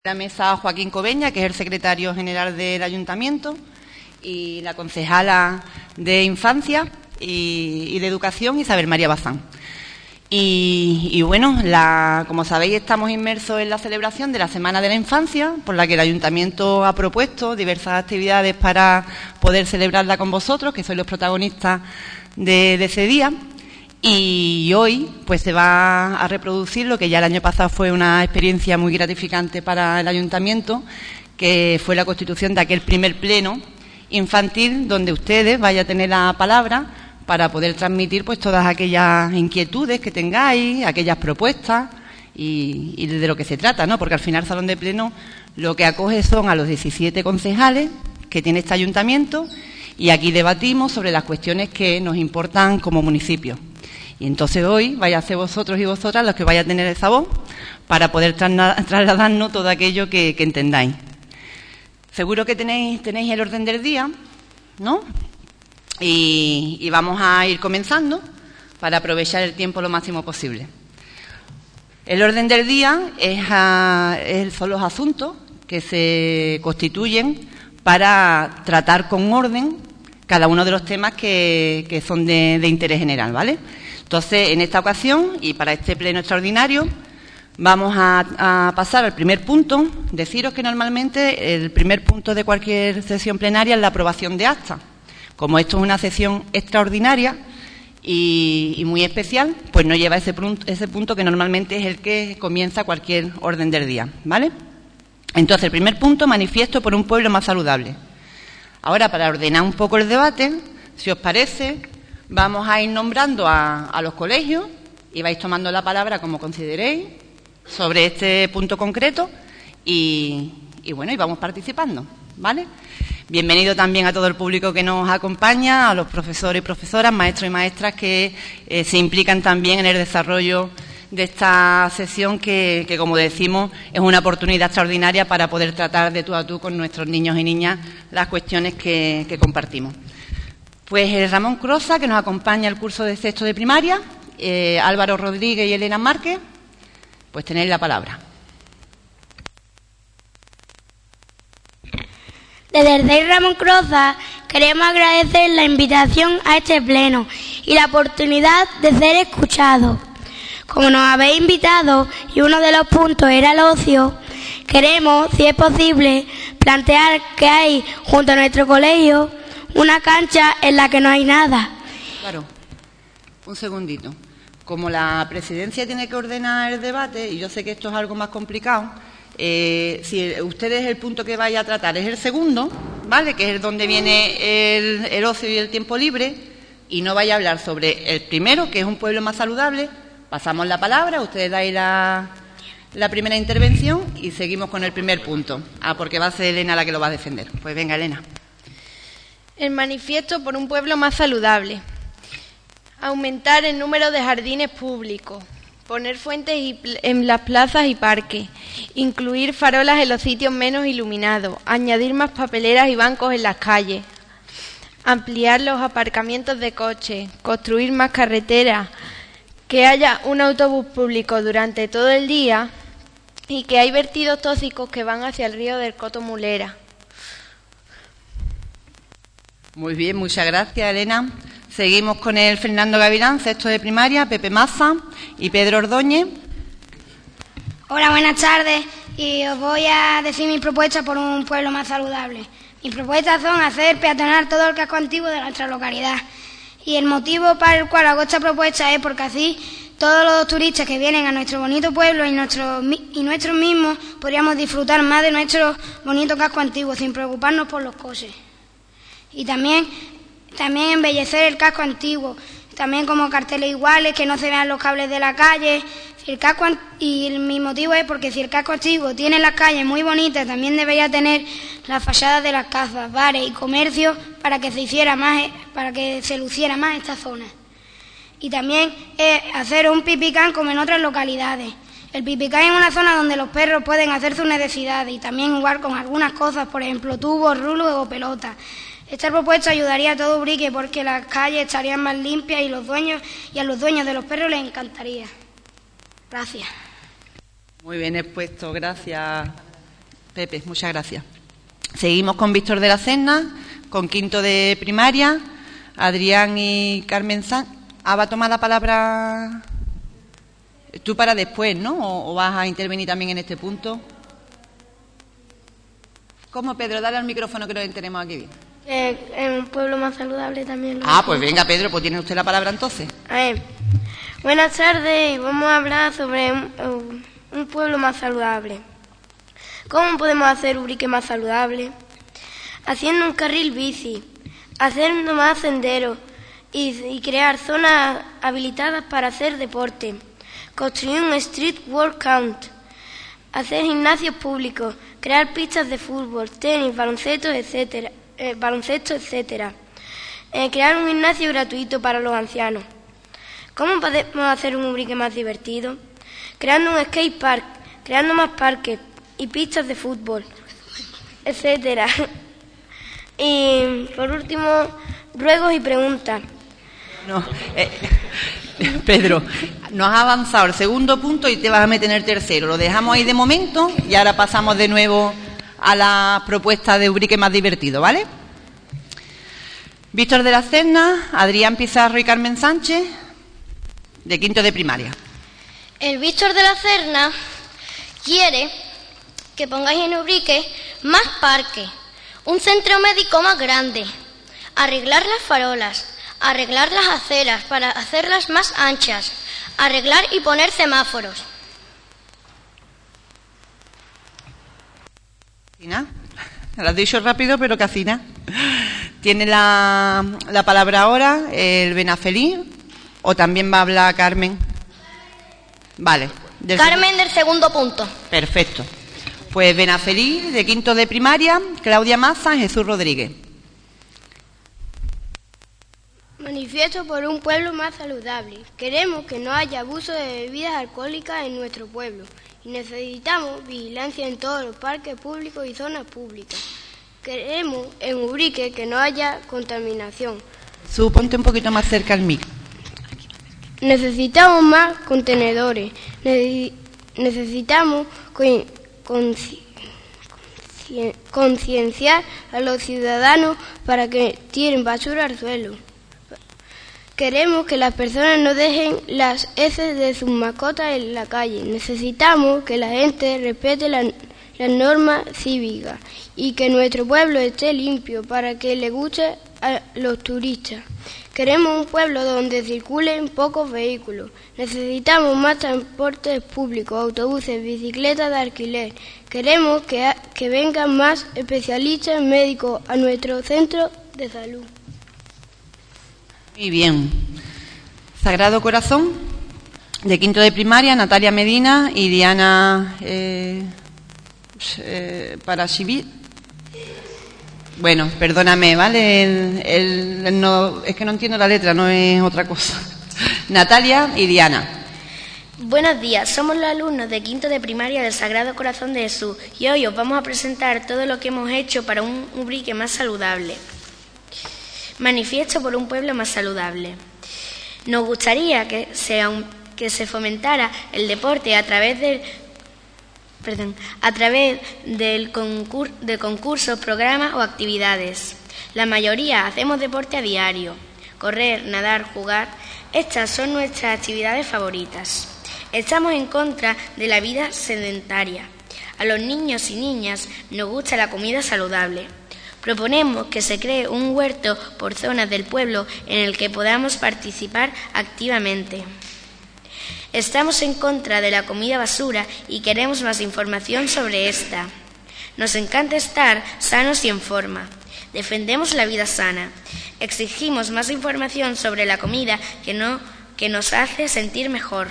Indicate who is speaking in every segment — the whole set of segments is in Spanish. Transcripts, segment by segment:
Speaker 1: La mesa Joaquín Cobeña, que es el secretario general del Ayuntamiento, y la concejala de Infancia y de Educación, Isabel María Bazán. Y bueno, como sabéis, estamos inmersos en la celebración de la Semana de la Infancia, por la que el Ayuntamiento ha propuesto diversas actividades para poder celebrarla con vosotros, que sois los protagonistas de ese día. Y hoy pues se va a reproducir lo que ya el año pasado fue una experiencia muy gratificante para el Ayuntamiento, que fue la constitución de aquel primer pleno infantil donde ustedes vayan a tener la palabra para poder transmitir pues todas aquellas inquietudes que tengáis, aquellas propuestas y de lo que se trata, ¿no? Porque al final el Salón de Pleno lo que acoge son a los 17 concejales que tiene este Ayuntamiento y aquí debatimos sobre las cuestiones que nos importan como municipio. Y entonces hoy vais a ser vosotros y vosotras los que vais a tener esa voz para poder trasladarnos todo aquello que entendáis. Seguro que tenéis el orden del día, ¿no? Y vamos a ir comenzando para aprovechar el tiempo lo máximo posible. El orden del día son los asuntos que se constituyen para tratar con orden cada uno de los temas que son de interés general, ¿vale? Entonces, en esta ocasión y para este pleno extraordinario, vamos a pasar al primer punto. Deciros que normalmente el primer punto de cualquier sesión plenaria es la aprobación de acta. Como esto es una sesión extraordinaria y muy especial, pues no lleva ese punto que normalmente es el que comienza cualquier orden del día, ¿vale? Entonces, el primer punto, manifiesto por un pueblo más saludable. Ahora, para ordenar un poco el debate, si os parece, vamos a ir nombrando a los colegios y vais tomando la palabra como consideréis sobre este punto concreto y bueno, y vamos participando, ¿vale? Bienvenido también a todo el público que nos acompaña, a los profesores y profesoras, maestros y maestras que se implican también en el desarrollo de esta sesión que, como decimos, es una oportunidad extraordinaria para poder tratar de tú a tú con nuestros niños y niñas las cuestiones que compartimos. Pues Ramón Crosa, que nos acompaña al curso de sexto de primaria, Álvaro Rodríguez y Elena Márquez, pues tenéis la palabra.
Speaker 2: Desde el CEI Ramón Crosa queremos agradecer la invitación a este pleno y la oportunidad de ser escuchados. Como nos habéis invitado y uno de los puntos era el ocio, queremos, si es posible, plantear que hay junto a nuestro colegio una cancha en la que no hay nada. Claro,
Speaker 1: un segundito. Como la presidencia tiene que ordenar el debate, y yo sé que esto es algo más complicado, si ustedes el punto que vaya a tratar es el segundo, ¿vale?, que es donde viene el ocio y el tiempo libre, y no vaya a hablar sobre el primero, que es un pueblo más saludable, pasamos la palabra, ustedes dais la primera intervención y seguimos con el primer punto. Porque va a ser Elena la que lo va a defender. Pues venga, Elena.
Speaker 3: El manifiesto por un pueblo más saludable. Aumentar el número de jardines públicos. Poner fuentes en las plazas y parques. Incluir farolas en los sitios menos iluminados. Añadir más papeleras y bancos en las calles. Ampliar los aparcamientos de coches. Construir más carreteras. Que haya un autobús público durante todo el día. Y que hay vertidos tóxicos que van hacia el río del Coto Mulera.
Speaker 1: Muy bien, muchas gracias, Elena. Seguimos con el Fernando Gavilán, sexto de primaria, Pepe Maza y Pedro Ordóñez.
Speaker 2: Hola, buenas tardes. Y os voy a decir mis propuestas por un pueblo más saludable. Mis propuestas son hacer peatonal todo el casco antiguo de nuestra localidad. Y el motivo para el cual hago esta propuesta es porque así todos los turistas que vienen a nuestro bonito pueblo y nosotros mismos podríamos disfrutar más de nuestro bonito casco antiguo sin preocuparnos por los coches. Y también embellecer el casco antiguo, también como carteles iguales, que no se vean los cables de la calle. Mi motivo es porque si el casco antiguo tiene las calles muy bonitas, también debería tener las fachadas de las casas, bares y comercios para que se luciera más esta zona. Y también hacer un pipicán como en otras localidades. El pipicán es una zona donde los perros pueden hacer sus necesidades y también jugar con algunas cosas, por ejemplo tubos, rulos o pelotas. Esta propuesta ayudaría a todo Ubrique porque las calles estarían más limpias y a los dueños de los perros les encantaría. Gracias.
Speaker 1: Muy bien expuesto, gracias Pepe, muchas gracias. Seguimos con Víctor de la Serna, con quinto de primaria, Adrián y Carmen Sanz. ¿Va a tomar la palabra tú para después, no? ¿O vas a intervenir también en este punto? ¿Cómo, Pedro? Dale al micrófono que lo tenemos aquí bien.
Speaker 2: En un pueblo más saludable también.
Speaker 1: Pues venga, Pedro, pues tiene usted la palabra entonces.
Speaker 2: A ver. Buenas tardes, vamos a hablar sobre un pueblo más saludable. ¿Cómo podemos hacer Ubrique más saludable? Haciendo un carril bici, haciendo más senderos y crear zonas habilitadas para hacer deporte, construir un street workout, hacer gimnasios públicos, crear pistas de fútbol, tenis, baloncesto, etcétera, crear un gimnasio gratuito para los ancianos. ¿Cómo podemos hacer un Ubrique más divertido? Creando un skate park, creando más parques y pistas de fútbol, etcétera. Y por último, ruegos y preguntas.
Speaker 1: No, Pedro, nos has avanzado el segundo punto y te vas a meter en el tercero. Lo dejamos ahí de momento y ahora pasamos de nuevo a la propuesta de Ubrique más divertido, ¿vale? Víctor de la Serna, Adrián Pizarro y Carmen Sánchez, de quinto de primaria.
Speaker 4: El Víctor de la Serna quiere que pongáis en Ubrique más parques, un centro médico más grande, arreglar las farolas, arreglar las aceras para hacerlas más anchas, arreglar y poner semáforos.
Speaker 1: ¿Cina? Lo has dicho rápido, pero casi nada. Tiene la palabra ahora el Benafeliz, o también va a hablar Carmen. Vale.
Speaker 4: Carmen del segundo punto.
Speaker 1: Perfecto. Pues Benafeliz, de quinto de primaria, Claudia Maza, Jesús Rodríguez.
Speaker 2: Manifiesto por un pueblo más saludable. Queremos que no haya abuso de bebidas alcohólicas en nuestro pueblo y necesitamos vigilancia en todos los parques públicos y zonas públicas. Queremos en Ubrique que no haya contaminación.
Speaker 1: Ponte un poquito más cerca al micro.
Speaker 2: Necesitamos más contenedores. Necesitamos concienciar a los ciudadanos para que tiren basura al suelo. Queremos que las personas no dejen las heces de sus mascotas en la calle. Necesitamos que la gente respete las normas cívicas y que nuestro pueblo esté limpio para que le guste a los turistas. Queremos un pueblo donde circulen pocos vehículos. Necesitamos más transportes públicos, autobuses, bicicletas de alquiler. Queremos que vengan más especialistas médicos a nuestro centro de salud.
Speaker 1: Muy bien. Sagrado Corazón, de quinto de primaria, Natalia Medina y Diana Parashivit. Bueno, perdóname, ¿vale? No, es que no entiendo la letra, no es otra cosa. Natalia y Diana.
Speaker 5: Buenos días, somos los alumnos de quinto de primaria del Sagrado Corazón de Jesús y hoy os vamos a presentar todo lo que hemos hecho para un Ubrique más saludable. Manifiesto por un pueblo más saludable. Nos gustaría que se fomentara el deporte a través de concursos, programas o actividades. La mayoría hacemos deporte a diario, correr, nadar, jugar. Estas son nuestras actividades favoritas. Estamos en contra de la vida sedentaria. A los niños y niñas nos gusta la comida saludable. Proponemos que se cree un huerto por zonas del pueblo en el que podamos participar activamente. Estamos en contra de la comida basura y queremos más información sobre esta. Nos encanta estar sanos y en forma. Defendemos la vida sana. Exigimos más información sobre la comida que nos hace sentir mejor.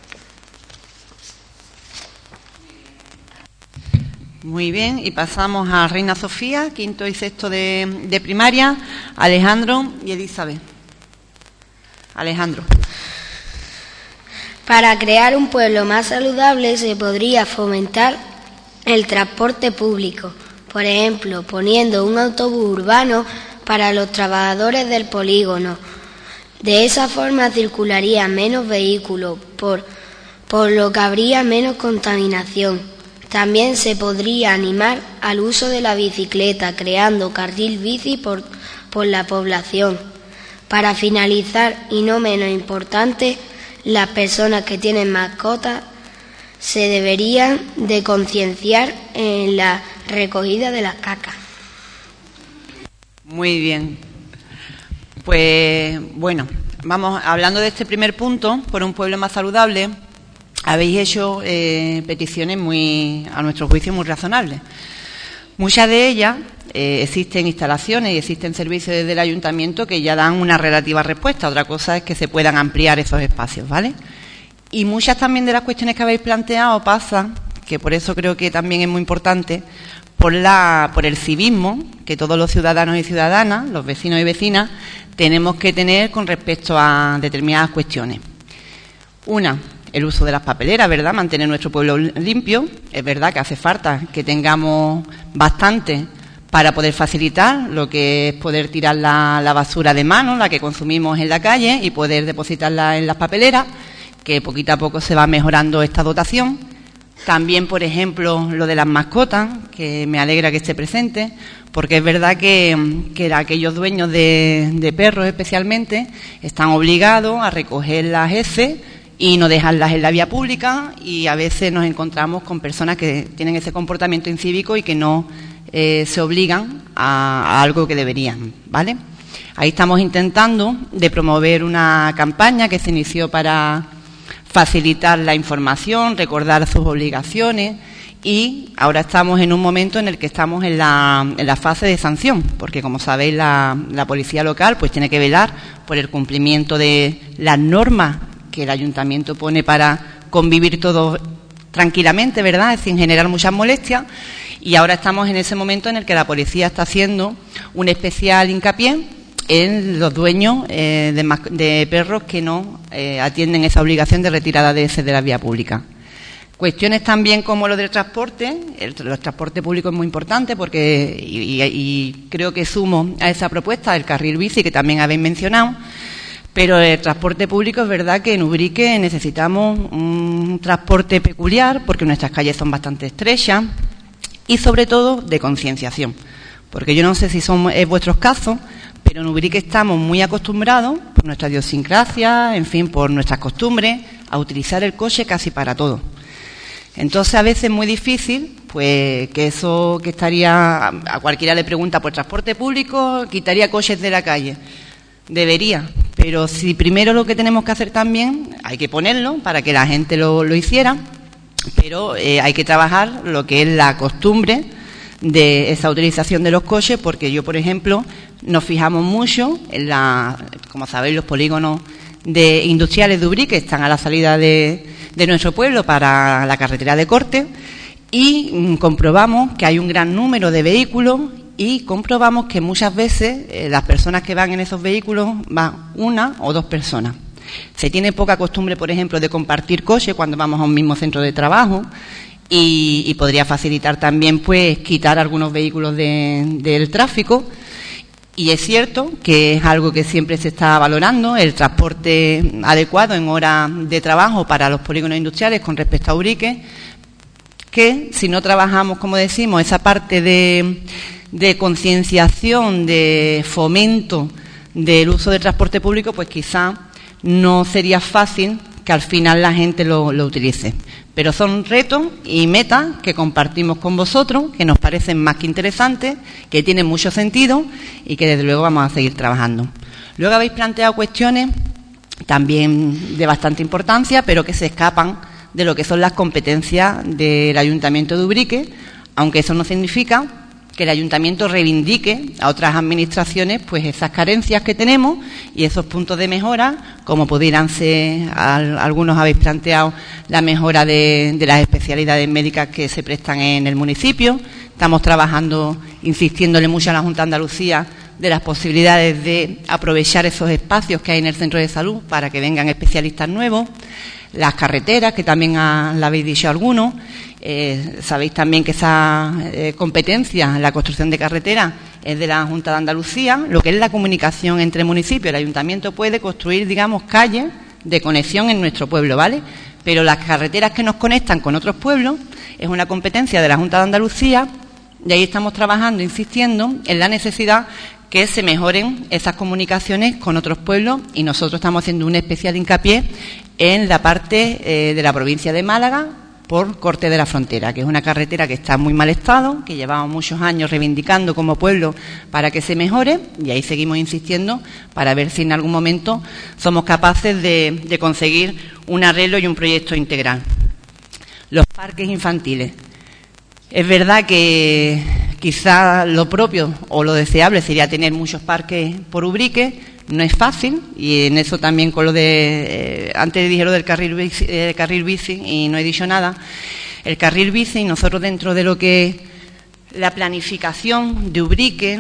Speaker 1: Muy bien, y pasamos a Reina Sofía, quinto y sexto de primaria, Alejandro y Elizabeth. Alejandro.
Speaker 6: Para crear un pueblo más saludable se podría fomentar el transporte público, por ejemplo, poniendo un autobús urbano para los trabajadores del polígono. De esa forma circularían menos vehículos, por lo que habría menos contaminación. También se podría animar al uso de la bicicleta, creando carril bici por la población. Para finalizar, y no menos importante, las personas que tienen mascotas se deberían de concienciar en la recogida de las cacas.
Speaker 1: Muy bien. Pues bueno, vamos hablando de este primer punto, por un pueblo más saludable. Habéis hecho peticiones a nuestro juicio, muy razonables. Muchas de ellas existen instalaciones y existen servicios desde el ayuntamiento que ya dan una relativa respuesta. Otra cosa es que se puedan ampliar esos espacios, ¿vale? Y muchas también de las cuestiones que habéis planteado pasan, que por eso creo que también es muy importante, por el civismo que todos los ciudadanos y ciudadanas, los vecinos y vecinas, tenemos que tener con respecto a determinadas cuestiones. Una, el uso de las papeleras, ¿verdad? Mantener nuestro pueblo limpio. Es verdad que hace falta que tengamos bastante para poder facilitar lo que es poder tirar la basura de mano, la que consumimos en la calle, y poder depositarla en las papeleras, que poquito a poco se va mejorando esta dotación. También, por ejemplo, lo de las mascotas, que me alegra que esté presente, porque es verdad que aquellos dueños de perros especialmente están obligados a recoger las heces y no dejarlas en la vía pública, y a veces nos encontramos con personas que tienen ese comportamiento incívico y que no se obligan a algo que deberían, ¿vale? Ahí estamos intentando de promover una campaña que se inició para facilitar la información, recordar sus obligaciones, y ahora estamos en un momento en el que estamos en la fase de sanción, porque como sabéis la policía local pues tiene que velar por el cumplimiento de las normas que el ayuntamiento pone para convivir todos tranquilamente, ¿verdad?, sin generar muchas molestias, y ahora estamos en ese momento en el que la policía está haciendo un especial hincapié en los dueños de perros que no atienden esa obligación de retirada de heces de la vía pública. Cuestiones también como lo del transporte. El transporte público es muy importante porque, y creo que sumo a esa propuesta, el carril bici que también habéis mencionado, pero el transporte público es verdad que en Ubrique necesitamos un transporte peculiar porque nuestras calles son bastante estrechas y sobre todo de concienciación. Porque yo no sé si es vuestros casos, pero en Ubrique estamos muy acostumbrados, por nuestra idiosincrasia, en fin, por nuestras costumbres, a utilizar el coche casi para todo. Entonces, a veces es muy difícil, pues, que eso que estaría, a cualquiera le pregunta por transporte público, quitaría coches de la calle. Debería, pero si primero lo que tenemos que hacer también, hay que ponerlo para que la gente lo hiciera, pero hay que trabajar lo que es la costumbre de esa utilización de los coches, porque yo, por ejemplo, nos fijamos mucho en como sabéis, los polígonos industriales de Ubrique, que están a la salida de nuestro pueblo para la carretera de corte, y comprobamos que hay un gran número de vehículos y comprobamos que muchas veces las personas que van en esos vehículos van una o dos personas. Se tiene poca costumbre, por ejemplo, de compartir coche cuando vamos a un mismo centro de trabajo, y podría facilitar también pues quitar algunos vehículos del tráfico. Y es cierto que es algo que siempre se está valorando, el transporte adecuado en horas de trabajo para los polígonos industriales con respecto a Ubrique, que si no trabajamos, como decimos, esa parte de concienciación, de fomento del uso del transporte público, pues quizá no sería fácil que al final la gente lo utilice. Pero son retos y metas que compartimos con vosotros, que nos parecen más que interesantes, que tienen mucho sentido y que desde luego vamos a seguir trabajando. Luego habéis planteado cuestiones también de bastante importancia, pero que se escapan de lo que son las competencias del Ayuntamiento de Ubrique, aunque eso no significa que el Ayuntamiento reivindique a otras administraciones pues esas carencias que tenemos y esos puntos de mejora, como pudieran ser, algunos habéis planteado, la mejora de las especialidades médicas que se prestan en el municipio. Estamos trabajando, insistiéndole mucho a la Junta de Andalucía de las posibilidades de aprovechar esos espacios que hay en el centro de salud para que vengan especialistas nuevos. Las carreteras, que también la habéis dicho algunos. Sabéis también que esa competencia, la construcción de carreteras, es de la Junta de Andalucía. Lo que es la comunicación entre municipios, el Ayuntamiento puede construir, digamos, calles de conexión en nuestro pueblo, ¿vale? Pero las carreteras que nos conectan con otros pueblos, es una competencia de la Junta de Andalucía y ahí estamos trabajando, insistiendo en la necesidad que se mejoren esas comunicaciones con otros pueblos y nosotros estamos haciendo un especial hincapié en la parte de la provincia de Málaga por Corte de la Frontera, que es una carretera que está en muy mal estado, que llevamos muchos años reivindicando como pueblo para que se mejore y ahí seguimos insistiendo para ver si en algún momento somos capaces de conseguir un arreglo y un proyecto integral. Los parques infantiles. Es verdad que quizá lo propio o lo deseable sería tener muchos parques por Ubrique, no es fácil y en eso también con lo de... antes dije lo del carril bici y no he dicho nada. El carril bici, nosotros dentro de lo que la planificación de Ubrique,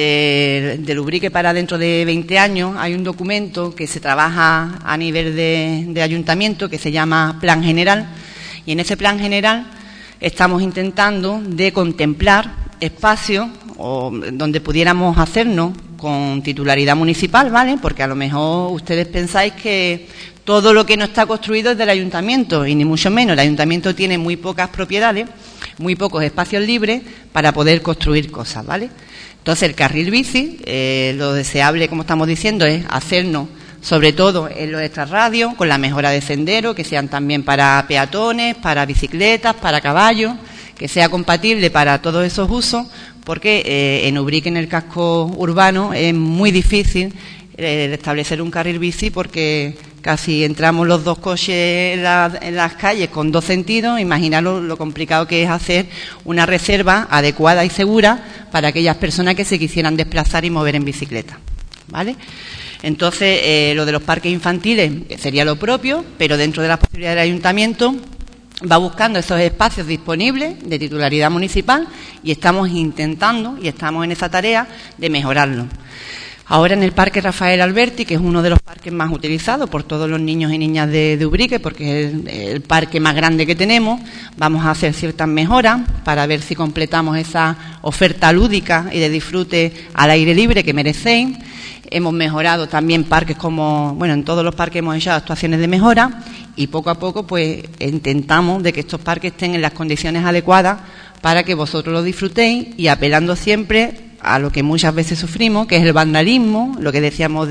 Speaker 1: del Ubrique para dentro de 20 años, hay un documento que se trabaja a nivel de ayuntamiento que se llama Plan General y en ese Plan General estamos intentando de contemplar espacios donde pudiéramos hacernos con titularidad municipal, ¿vale? Porque a lo mejor ustedes pensáis que todo lo que no está construido es del ayuntamiento y ni mucho menos. El ayuntamiento tiene muy pocas propiedades, muy pocos espacios libres para poder construir cosas, ¿vale? Entonces el carril bici, lo deseable, como estamos diciendo, es hacernos sobre todo en los extrarradios, con la mejora de senderos, que sean también para peatones, para bicicletas, para caballos, que sea compatible para todos esos usos, porque en Ubrique, en el casco urbano, es muy difícil establecer un carril bici porque casi entramos los dos coches en las calles con dos sentidos. Imaginaros lo complicado que es hacer una reserva adecuada y segura para aquellas personas que se quisieran desplazar y mover en bicicleta, ¿vale? Entonces, lo de los parques infantiles sería lo propio, pero dentro de las posibilidades del ayuntamiento va buscando esos espacios disponibles de titularidad municipal y estamos intentando, y estamos en esa tarea, de mejorarlo. Ahora en el Parque Rafael Alberti, que es uno de los parques más utilizados por todos los niños y niñas de Ubrique, porque es el parque más grande que tenemos, vamos a hacer ciertas mejoras para ver si completamos esa oferta lúdica y de disfrute al aire libre que merecéis. Hemos mejorado también parques como, bueno, en todos los parques hemos hecho actuaciones de mejora y poco a poco pues intentamos de que estos parques estén en las condiciones adecuadas para que vosotros lo disfrutéis y apelando siempre a lo que muchas veces sufrimos, que es el vandalismo, lo que decíamos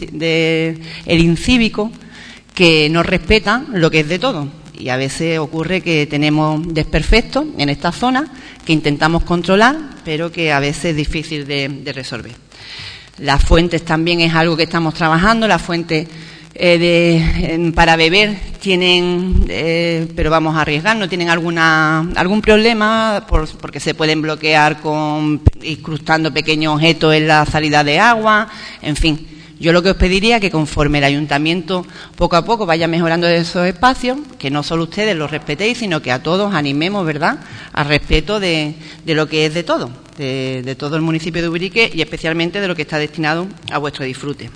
Speaker 1: de el incívico, que no respeta lo que es de todo. Y a veces ocurre que tenemos desperfectos en esta zona que intentamos controlar, pero que a veces es difícil de resolver. Las fuentes también es algo que estamos trabajando. Las fuentes para beber tienen, pero vamos a arriesgar, no tienen algún problema porque se pueden bloquear incrustando pequeños objetos en la salida de agua, en fin. Yo lo que os pediría es que conforme el ayuntamiento poco a poco vaya mejorando esos espacios, que no solo ustedes los respetéis, sino que a todos animemos, ¿verdad?, al respeto de lo que es de todo, de todo el municipio de Ubrique y especialmente de lo que está destinado a vuestro disfrute.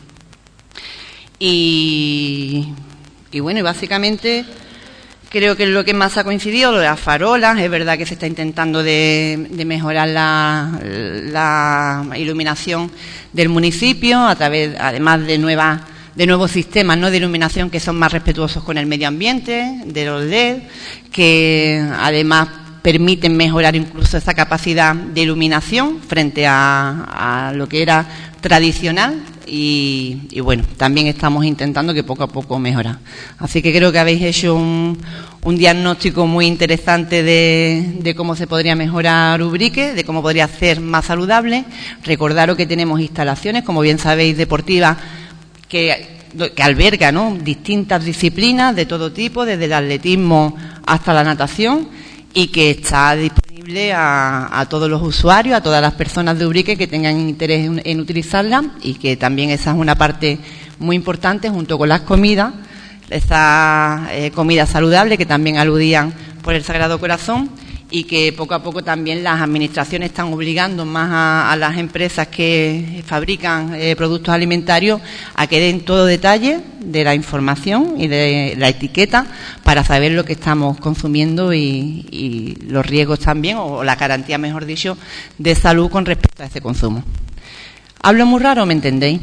Speaker 1: Y bueno, y básicamente creo que es lo que más ha coincidido, lo de las farolas. Es verdad que se está intentando de mejorar la iluminación del municipio a través, además de nuevos sistemas, ¿no?, de iluminación que son más respetuosos con el medio ambiente, de los LED, que además permiten mejorar incluso esa capacidad de iluminación frente a lo que era tradicional. Y bueno, también estamos intentando que poco a poco mejora. Así que creo que habéis hecho un diagnóstico muy interesante de cómo se podría mejorar Ubrique, de cómo podría ser más saludable. Recordaros que tenemos instalaciones, como bien sabéis, deportivas que albergan, ¿no?, distintas disciplinas de todo tipo, desde el atletismo hasta la natación, y que está disponible a todos los usuarios, a todas las personas de Ubrique que tengan interés en utilizarla, y que también esa es una parte muy importante junto con las comidas, esa comida saludable que también aludían por el Sagrado Corazón, y que poco a poco también las administraciones están obligando más a las empresas que fabrican productos alimentarios a que den todo detalle de la información y de la etiqueta para saber lo que estamos consumiendo y los riesgos también, o la garantía, mejor dicho, de salud con respecto a ese consumo. ¿Hablo muy raro o me entendéis?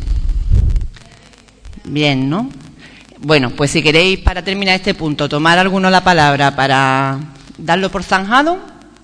Speaker 1: Bien, ¿no? Bueno, pues si queréis, para terminar este punto, tomar alguno la palabra para darlo por zanjado.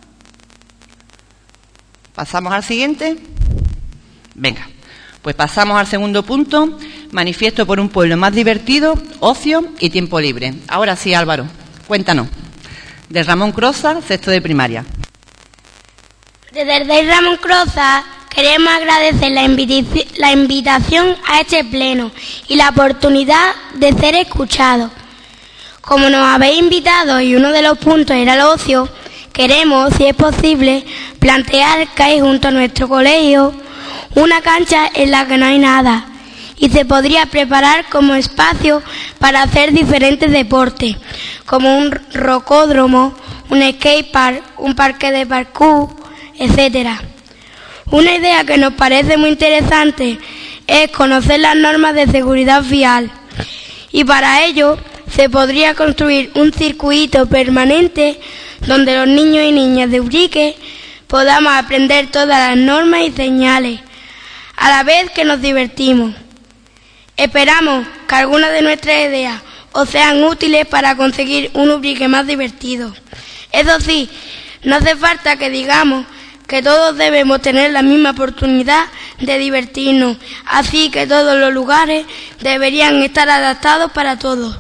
Speaker 1: Pasamos al siguiente. Venga, pues pasamos al segundo punto. Manifiesto por un pueblo más divertido, ocio y tiempo libre. Ahora sí, Álvaro, cuéntanos. De Ramón Croza, sexto de primaria.
Speaker 2: Desde el Ramón Croza queremos agradecer la invitación a este pleno y la oportunidad de ser escuchados. Como nos habéis invitado y uno de los puntos era el ocio, queremos, si es posible, plantear que hay junto a nuestro colegio una cancha en la que no hay nada y se podría preparar como espacio para hacer diferentes deportes, como un rocódromo, un skatepark, un parque de parkour, etcétera. Una idea que nos parece muy interesante es conocer las normas de seguridad vial y para ello se podría construir un circuito permanente donde los niños y niñas de Ubrique podamos aprender todas las normas y señales, a la vez que nos divertimos. Esperamos que algunas de nuestras ideas os sean útiles para conseguir un Ubrique más divertido. Eso sí, no hace falta que digamos que todos debemos tener la misma oportunidad de divertirnos, así que todos los lugares deberían estar adaptados para todos.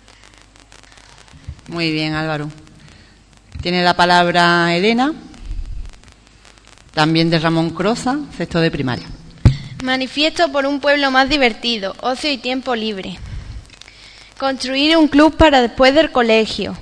Speaker 1: Muy bien, Álvaro. Tiene la palabra Elena, también de Ramón Croza, sexto de primaria.
Speaker 3: Manifiesto por un pueblo más divertido, ocio y tiempo libre. Construir un club para después del colegio.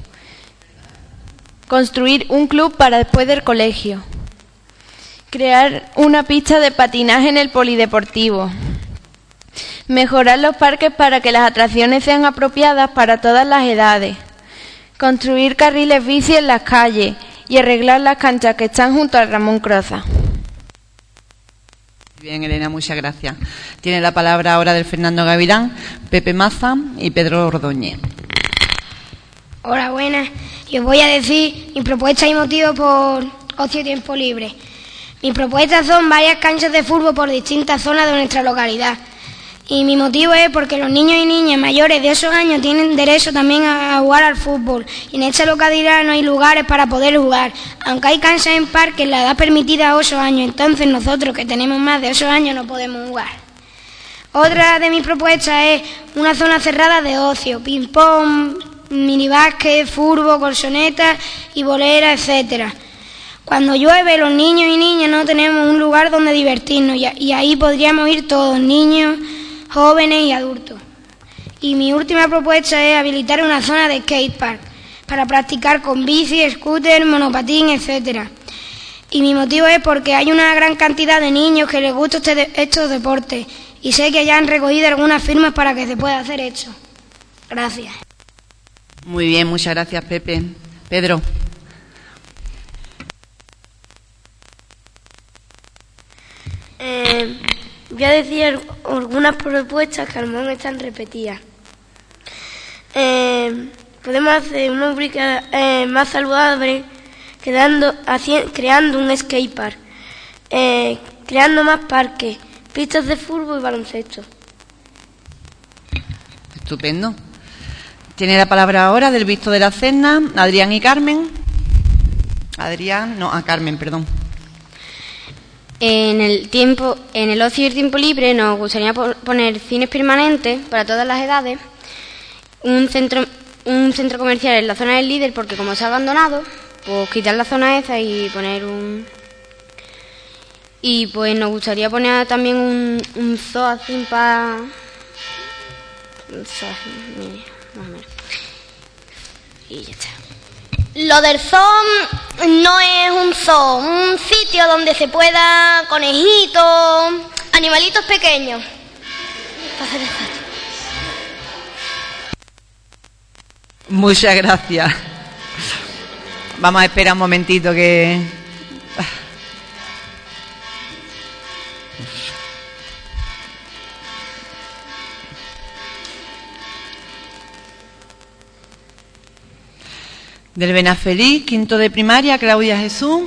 Speaker 3: Crear una pista de patinaje en el polideportivo. Mejorar los parques para que las atracciones sean apropiadas para todas las edades. Construir carriles bici en las calles y arreglar las canchas que están junto al Ramón Croza.
Speaker 1: Bien, Elena, muchas gracias. Tiene la palabra ahora del Fernando Gavilán, Pepe Maza y Pedro Ordóñez.
Speaker 2: Hola, buenas. Y os voy a decir mi propuesta y motivo por ocio y tiempo libre. Mis propuestas son varias canchas de fútbol por distintas zonas de nuestra localidad. Y mi motivo es porque los niños y niñas mayores de esos años tienen derecho también a jugar al fútbol. Y en esta localidad no hay lugares para poder jugar. Aunque hay canchas en parques, la edad permitida a 8 años. Entonces nosotros que tenemos más de 8 años no podemos jugar. Otra de mis propuestas es una zona cerrada de ocio, ping-pong, minibásquet, fútbol, colchonetas y boleras, etcétera. Cuando llueve, los niños y niñas no tenemos un lugar donde divertirnos y ahí podríamos ir todos, niños, jóvenes y adultos. Y mi última propuesta es habilitar una zona de skatepark para practicar con bici, scooter, monopatín, etcétera. Y mi motivo es porque hay una gran cantidad de niños que les gustan estos deportes y sé que ya han recogido algunas firmas para que se pueda hacer esto. Gracias.
Speaker 1: Muy bien, muchas gracias, Pepe. Pedro.
Speaker 6: Voy a decir algunas propuestas que a lo mejor están repetidas. Podemos hacer una rubrica más saludable creando un skatepark, creando más parques, pistas de fútbol y baloncesto.
Speaker 1: Estupendo. Tiene la palabra ahora del Visto de la Cena, Adrián y Carmen. Carmen, perdón.
Speaker 5: En el ocio y el tiempo libre nos gustaría poner cines permanentes para todas las edades, un centro comercial en la zona del Líder, porque como se ha abandonado, pues quitar la zona esa y poner un... Y pues nos gustaría poner también un zoo así para... Más o menos. Y ya está.
Speaker 4: Lo del zoo no es un zoo, un sitio donde se pueda conejitos, animalitos pequeños.
Speaker 1: Muchas gracias. Vamos a esperar un momentito que... Del Benafeliz, quinto de primaria, Claudia Jesús.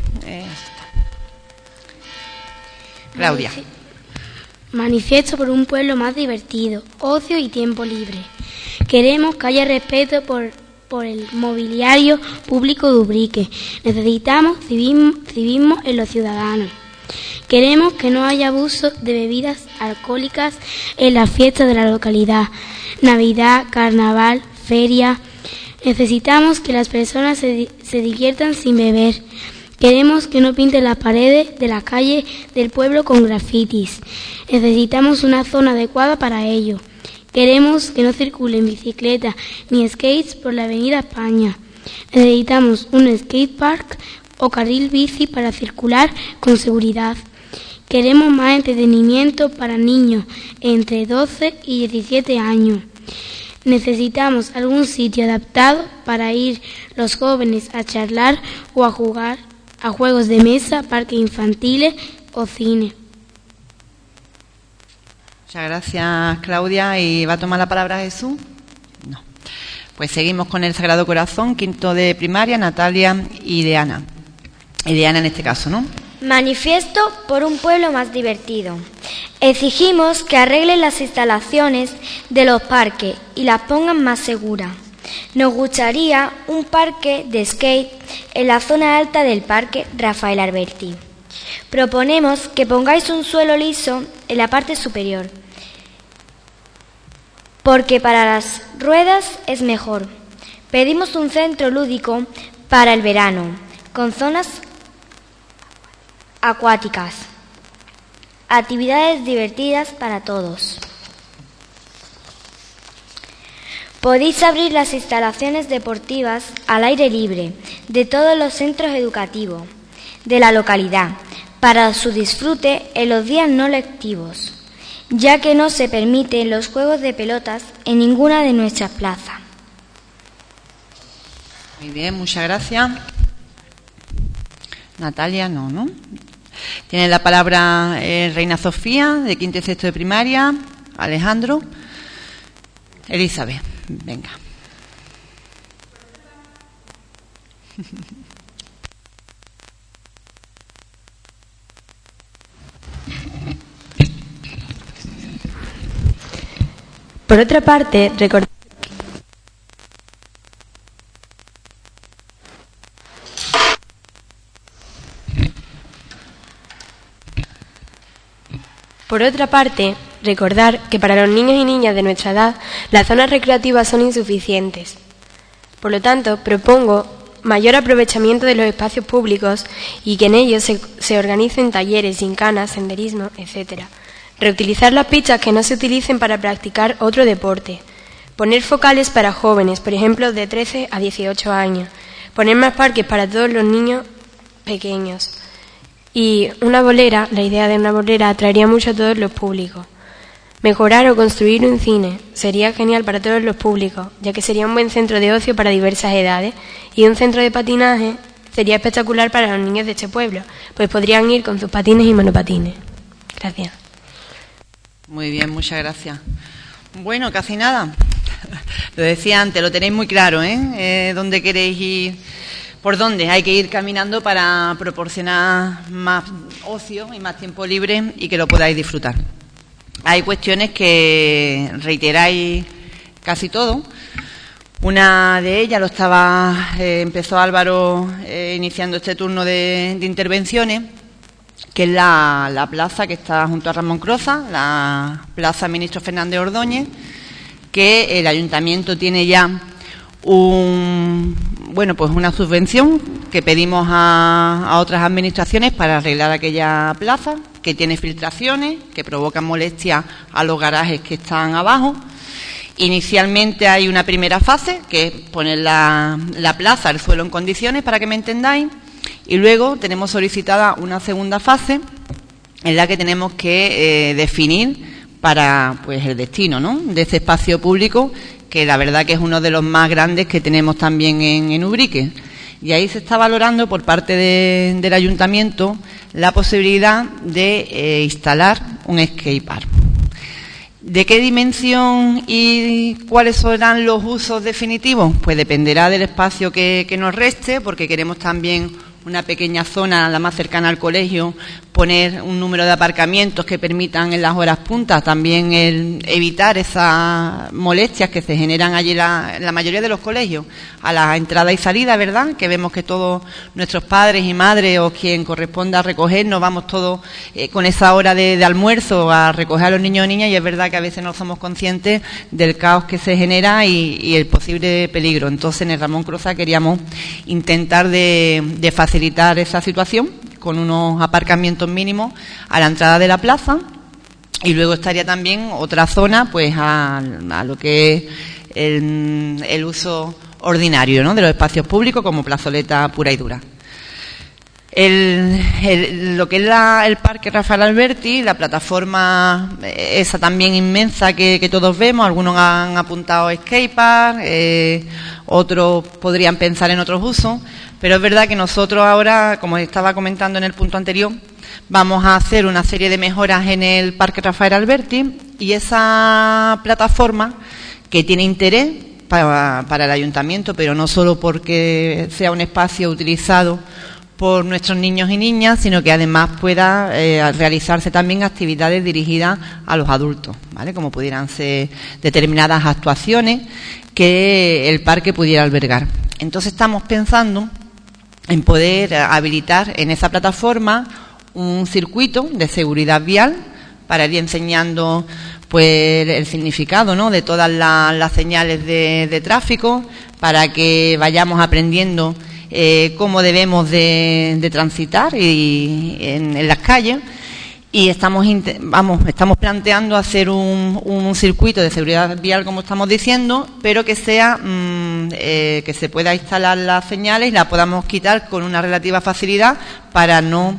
Speaker 1: Claudia.
Speaker 2: Manifiesto por un pueblo más divertido, ocio y tiempo libre. Queremos que haya respeto por por el mobiliario público de Ubrique. Necesitamos civismo en los ciudadanos. Queremos que no haya abuso de bebidas alcohólicas en las fiestas de la localidad, Navidad, Carnaval, feria. Necesitamos que las personas se diviertan sin beber. Queremos que no pinten las paredes de la calle del pueblo con grafitis. Necesitamos una zona adecuada para ello. Queremos que no circulen bicicletas ni skates por la avenida España. Necesitamos un skatepark o carril bici para circular con seguridad. Queremos más entretenimiento para niños entre 12 y 17 años. Necesitamos algún sitio adaptado para ir los jóvenes a charlar o a jugar a juegos de mesa, parques infantiles o cine.
Speaker 1: Muchas gracias, Claudia. ¿Y va a tomar la palabra Jesús? No. Pues seguimos con el Sagrado Corazón, quinto de primaria, Natalia y Diana. Y Diana en este caso, ¿no?
Speaker 4: Manifiesto por un pueblo más divertido. Exigimos que arreglen las instalaciones de los parques y las pongan más seguras. Nos gustaría un parque de skate en la zona alta del Parque Rafael Alberti. Proponemos que pongáis un suelo liso en la parte superior, porque para las ruedas es mejor. Pedimos un centro lúdico para el verano, con zonas acuáticas, actividades divertidas para todos. Podéis abrir las instalaciones deportivas al aire libre de todos los centros educativos de la localidad para su disfrute en los días no lectivos, ya que no se permiten los juegos de pelotas en ninguna de nuestras plazas.
Speaker 1: Muy bien, muchas gracias. Natalia, no. Tiene la palabra Reina Sofía, de quinto y sexto de primaria, Alejandro, Elizabeth. Venga.
Speaker 7: Por otra parte, recordar que para los niños y niñas de nuestra edad las zonas recreativas son insuficientes. Por lo tanto, propongo mayor aprovechamiento de los espacios públicos y que en ellos se organicen talleres, gincanas, senderismo, etc. Reutilizar las pistas que no se utilicen para practicar otro deporte. Poner focales para jóvenes, por ejemplo, de 13 a 18 años. Poner más parques para todos los niños pequeños. Y una bolera, la idea de una bolera atraería mucho a todos los públicos. Mejorar o construir un cine sería genial para todos los públicos, ya que sería un buen centro de ocio para diversas edades, y un centro de patinaje sería espectacular para los niños de este pueblo, pues podrían ir con sus patines y monopatines. Gracias.
Speaker 1: Muy bien, muchas gracias. Bueno, casi nada. Lo decía antes, lo tenéis muy claro, ¿eh? ¿Dónde queréis ir? ¿Por dónde? Hay que ir caminando para proporcionar más ocio y más tiempo libre y que lo podáis disfrutar. Hay cuestiones que reiteráis casi todo. Una de ellas empezó Álvaro iniciando este turno de intervenciones, que es la plaza que está junto a Ramón Croza, la Plaza Ministro Fernández Ordóñez, que el Ayuntamiento tiene ya una subvención que pedimos a otras administraciones para arreglar aquella plaza, que tiene filtraciones, que provocan molestias a los garajes que están abajo. Inicialmente hay una primera fase, que es poner la plaza, el suelo en condiciones, para que me entendáis, y luego tenemos solicitada una segunda fase en la que tenemos que definir para el destino, ¿no?, de ese espacio público, que la verdad que es uno de los más grandes que tenemos también en Ubrique. Y ahí se está valorando por parte del Ayuntamiento la posibilidad de instalar un skatepark. ¿De qué dimensión y cuáles serán los usos definitivos? Pues dependerá del espacio que nos reste, porque queremos también una pequeña zona, la más cercana al colegio, poner un número de aparcamientos que permitan en las horas puntas también evitar esas molestias que se generan allí en la mayoría de los colegios, a la entrada y salida, ¿verdad? Que vemos que todos nuestros padres y madres o quien corresponda a recogernos, vamos todos con esa hora de almuerzo a recoger a los niños y niñas, y es verdad que a veces no somos conscientes del caos que se genera y el posible peligro. Entonces, en el Ramón Crozat queríamos intentar de facilitar esa situación con unos aparcamientos mínimos a la entrada de la plaza, y luego estaría también otra zona pues a lo que es el uso ordinario, ¿no?, de los espacios públicos como plazoleta pura y dura. Lo que es el Parque Rafael Alberti, la plataforma esa también inmensa que todos vemos, algunos han apuntado skatepark, otros podrían pensar en otros usos, pero es verdad que nosotros ahora, como estaba comentando en el punto anterior, vamos a hacer una serie de mejoras en el Parque Rafael Alberti, y esa plataforma, que tiene interés para el ayuntamiento, pero no solo porque sea un espacio utilizado por nuestros niños y niñas, sino que además pueda realizarse también actividades dirigidas a los adultos, ¿vale?, como pudieran ser determinadas actuaciones que el parque pudiera albergar. Entonces estamos pensando en poder habilitar en esa plataforma un circuito de seguridad vial para ir enseñando pues el significado, ¿no?, de todas las señales de tráfico, para que vayamos aprendiendo cómo debemos de transitar en las calles, y estamos planteando hacer un circuito de seguridad vial, como estamos diciendo, pero que sea que se pueda instalar las señales y las podamos quitar con una relativa facilidad para no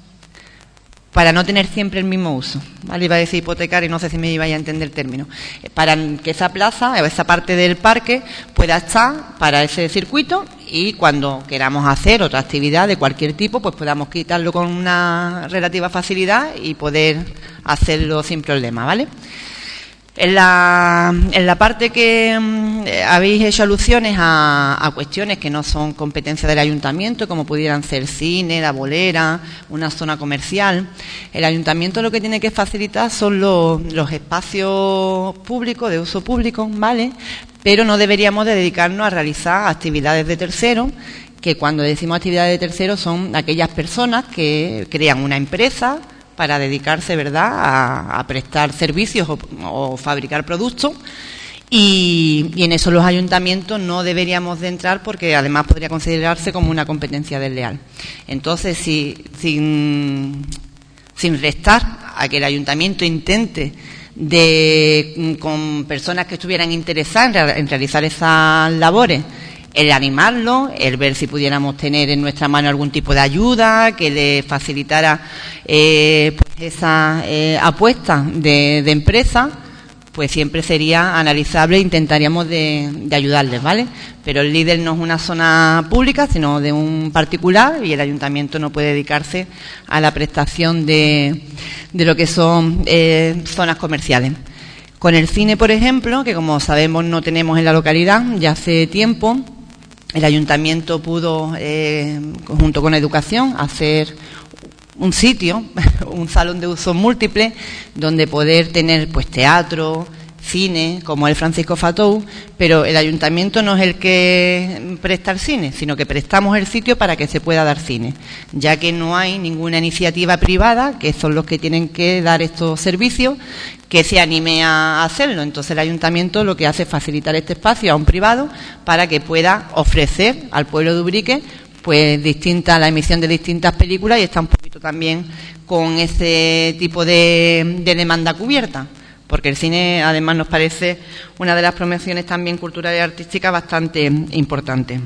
Speaker 1: tener siempre el mismo uso, ¿vale? Iba a decir hipotecar y no sé si me iba a entender el término. Para que esa plaza, o esa parte del parque, pueda estar para ese circuito, y cuando queramos hacer otra actividad de cualquier tipo, pues podamos quitarlo con una relativa facilidad y poder hacerlo sin problema, ¿vale? En la parte que habéis hecho alusiones a cuestiones que no son competencia del ayuntamiento, como pudieran ser cine, la bolera, una zona comercial, el ayuntamiento lo que tiene que facilitar son los espacios públicos, de uso público, ¿vale? Pero no deberíamos de dedicarnos a realizar actividades de terceros, que cuando decimos actividades de terceros son aquellas personas que crean una empresa para dedicarse, ¿verdad?, a prestar servicios o fabricar productos, y en eso los ayuntamientos no deberíamos de entrar, porque además podría considerarse como una competencia desleal. Entonces, sin restar a que el ayuntamiento intente con personas que estuvieran interesadas en realizar esas labores, el animarlo, el ver si pudiéramos tener en nuestra mano algún tipo de ayuda que le facilitara pues esa apuesta de empresa, pues siempre sería analizable e intentaríamos de ayudarles, ¿vale? Pero el líder no es una zona pública, sino de un particular, y el ayuntamiento no puede dedicarse a la prestación de lo que son zonas comerciales. Con el cine, por ejemplo, que como sabemos no tenemos en la localidad ya hace tiempo, el ayuntamiento pudo, junto con educación, hacer un sitio, un salón de uso múltiple, donde poder tener pues teatro, cine, como el Francisco Fatou, pero el ayuntamiento no es el que presta el cine, sino que prestamos el sitio para que se pueda dar cine, ya que no hay ninguna iniciativa privada, que son los que tienen que dar estos servicios, que se anime a hacerlo. Entonces el ayuntamiento lo que hace es facilitar este espacio a un privado para que pueda ofrecer al pueblo de Ubrique pues la emisión de distintas películas, y está un poquito también con ese tipo de demanda cubierta, porque el cine además nos parece una de las promociones también culturales y artísticas bastante importante.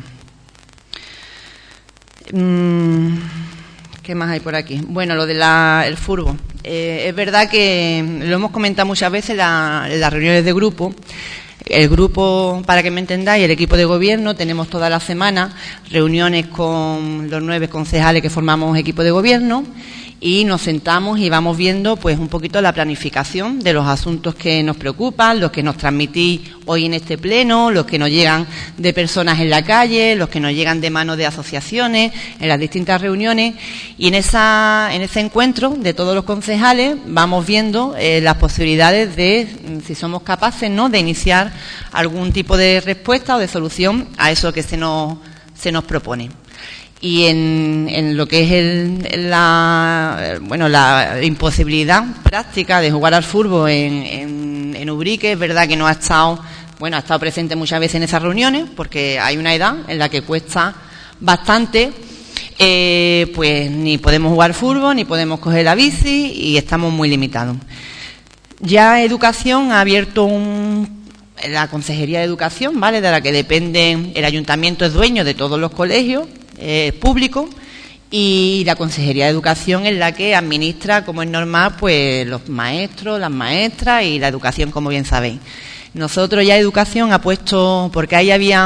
Speaker 1: ¿Qué más hay por aquí? Bueno, lo de el furbo. Es verdad que lo hemos comentado muchas veces en las reuniones de grupo. El grupo, para que me entendáis, el equipo de gobierno, tenemos toda la semana reuniones con los 9 concejales que formamos equipo de gobierno, y nos sentamos y vamos viendo pues un poquito la planificación de los asuntos que nos preocupan, los que nos transmitís hoy en este pleno, los que nos llegan de personas en la calle, los que nos llegan de manos de asociaciones, en las distintas reuniones, y en ese encuentro de todos los concejales vamos viendo las posibilidades de, si somos capaces, ¿no?, de iniciar algún tipo de respuesta o de solución a eso que se nos propone. Y en lo que es la imposibilidad práctica de jugar al fútbol en Ubrique, es verdad que no ha estado presente muchas veces en esas reuniones, porque hay una edad en la que cuesta bastante, pues ni podemos jugar fútbol, ni podemos coger la bici, y estamos muy limitados. Ya Educación ha abierto la Consejería de Educación, ¿vale?, de la que depende el Ayuntamiento, es dueño de todos los colegios público, y la Consejería de Educación es la que administra, como es normal, pues los maestros, las maestras y la educación, como bien sabéis. Nosotros ya Educación ha puesto, porque ahí había,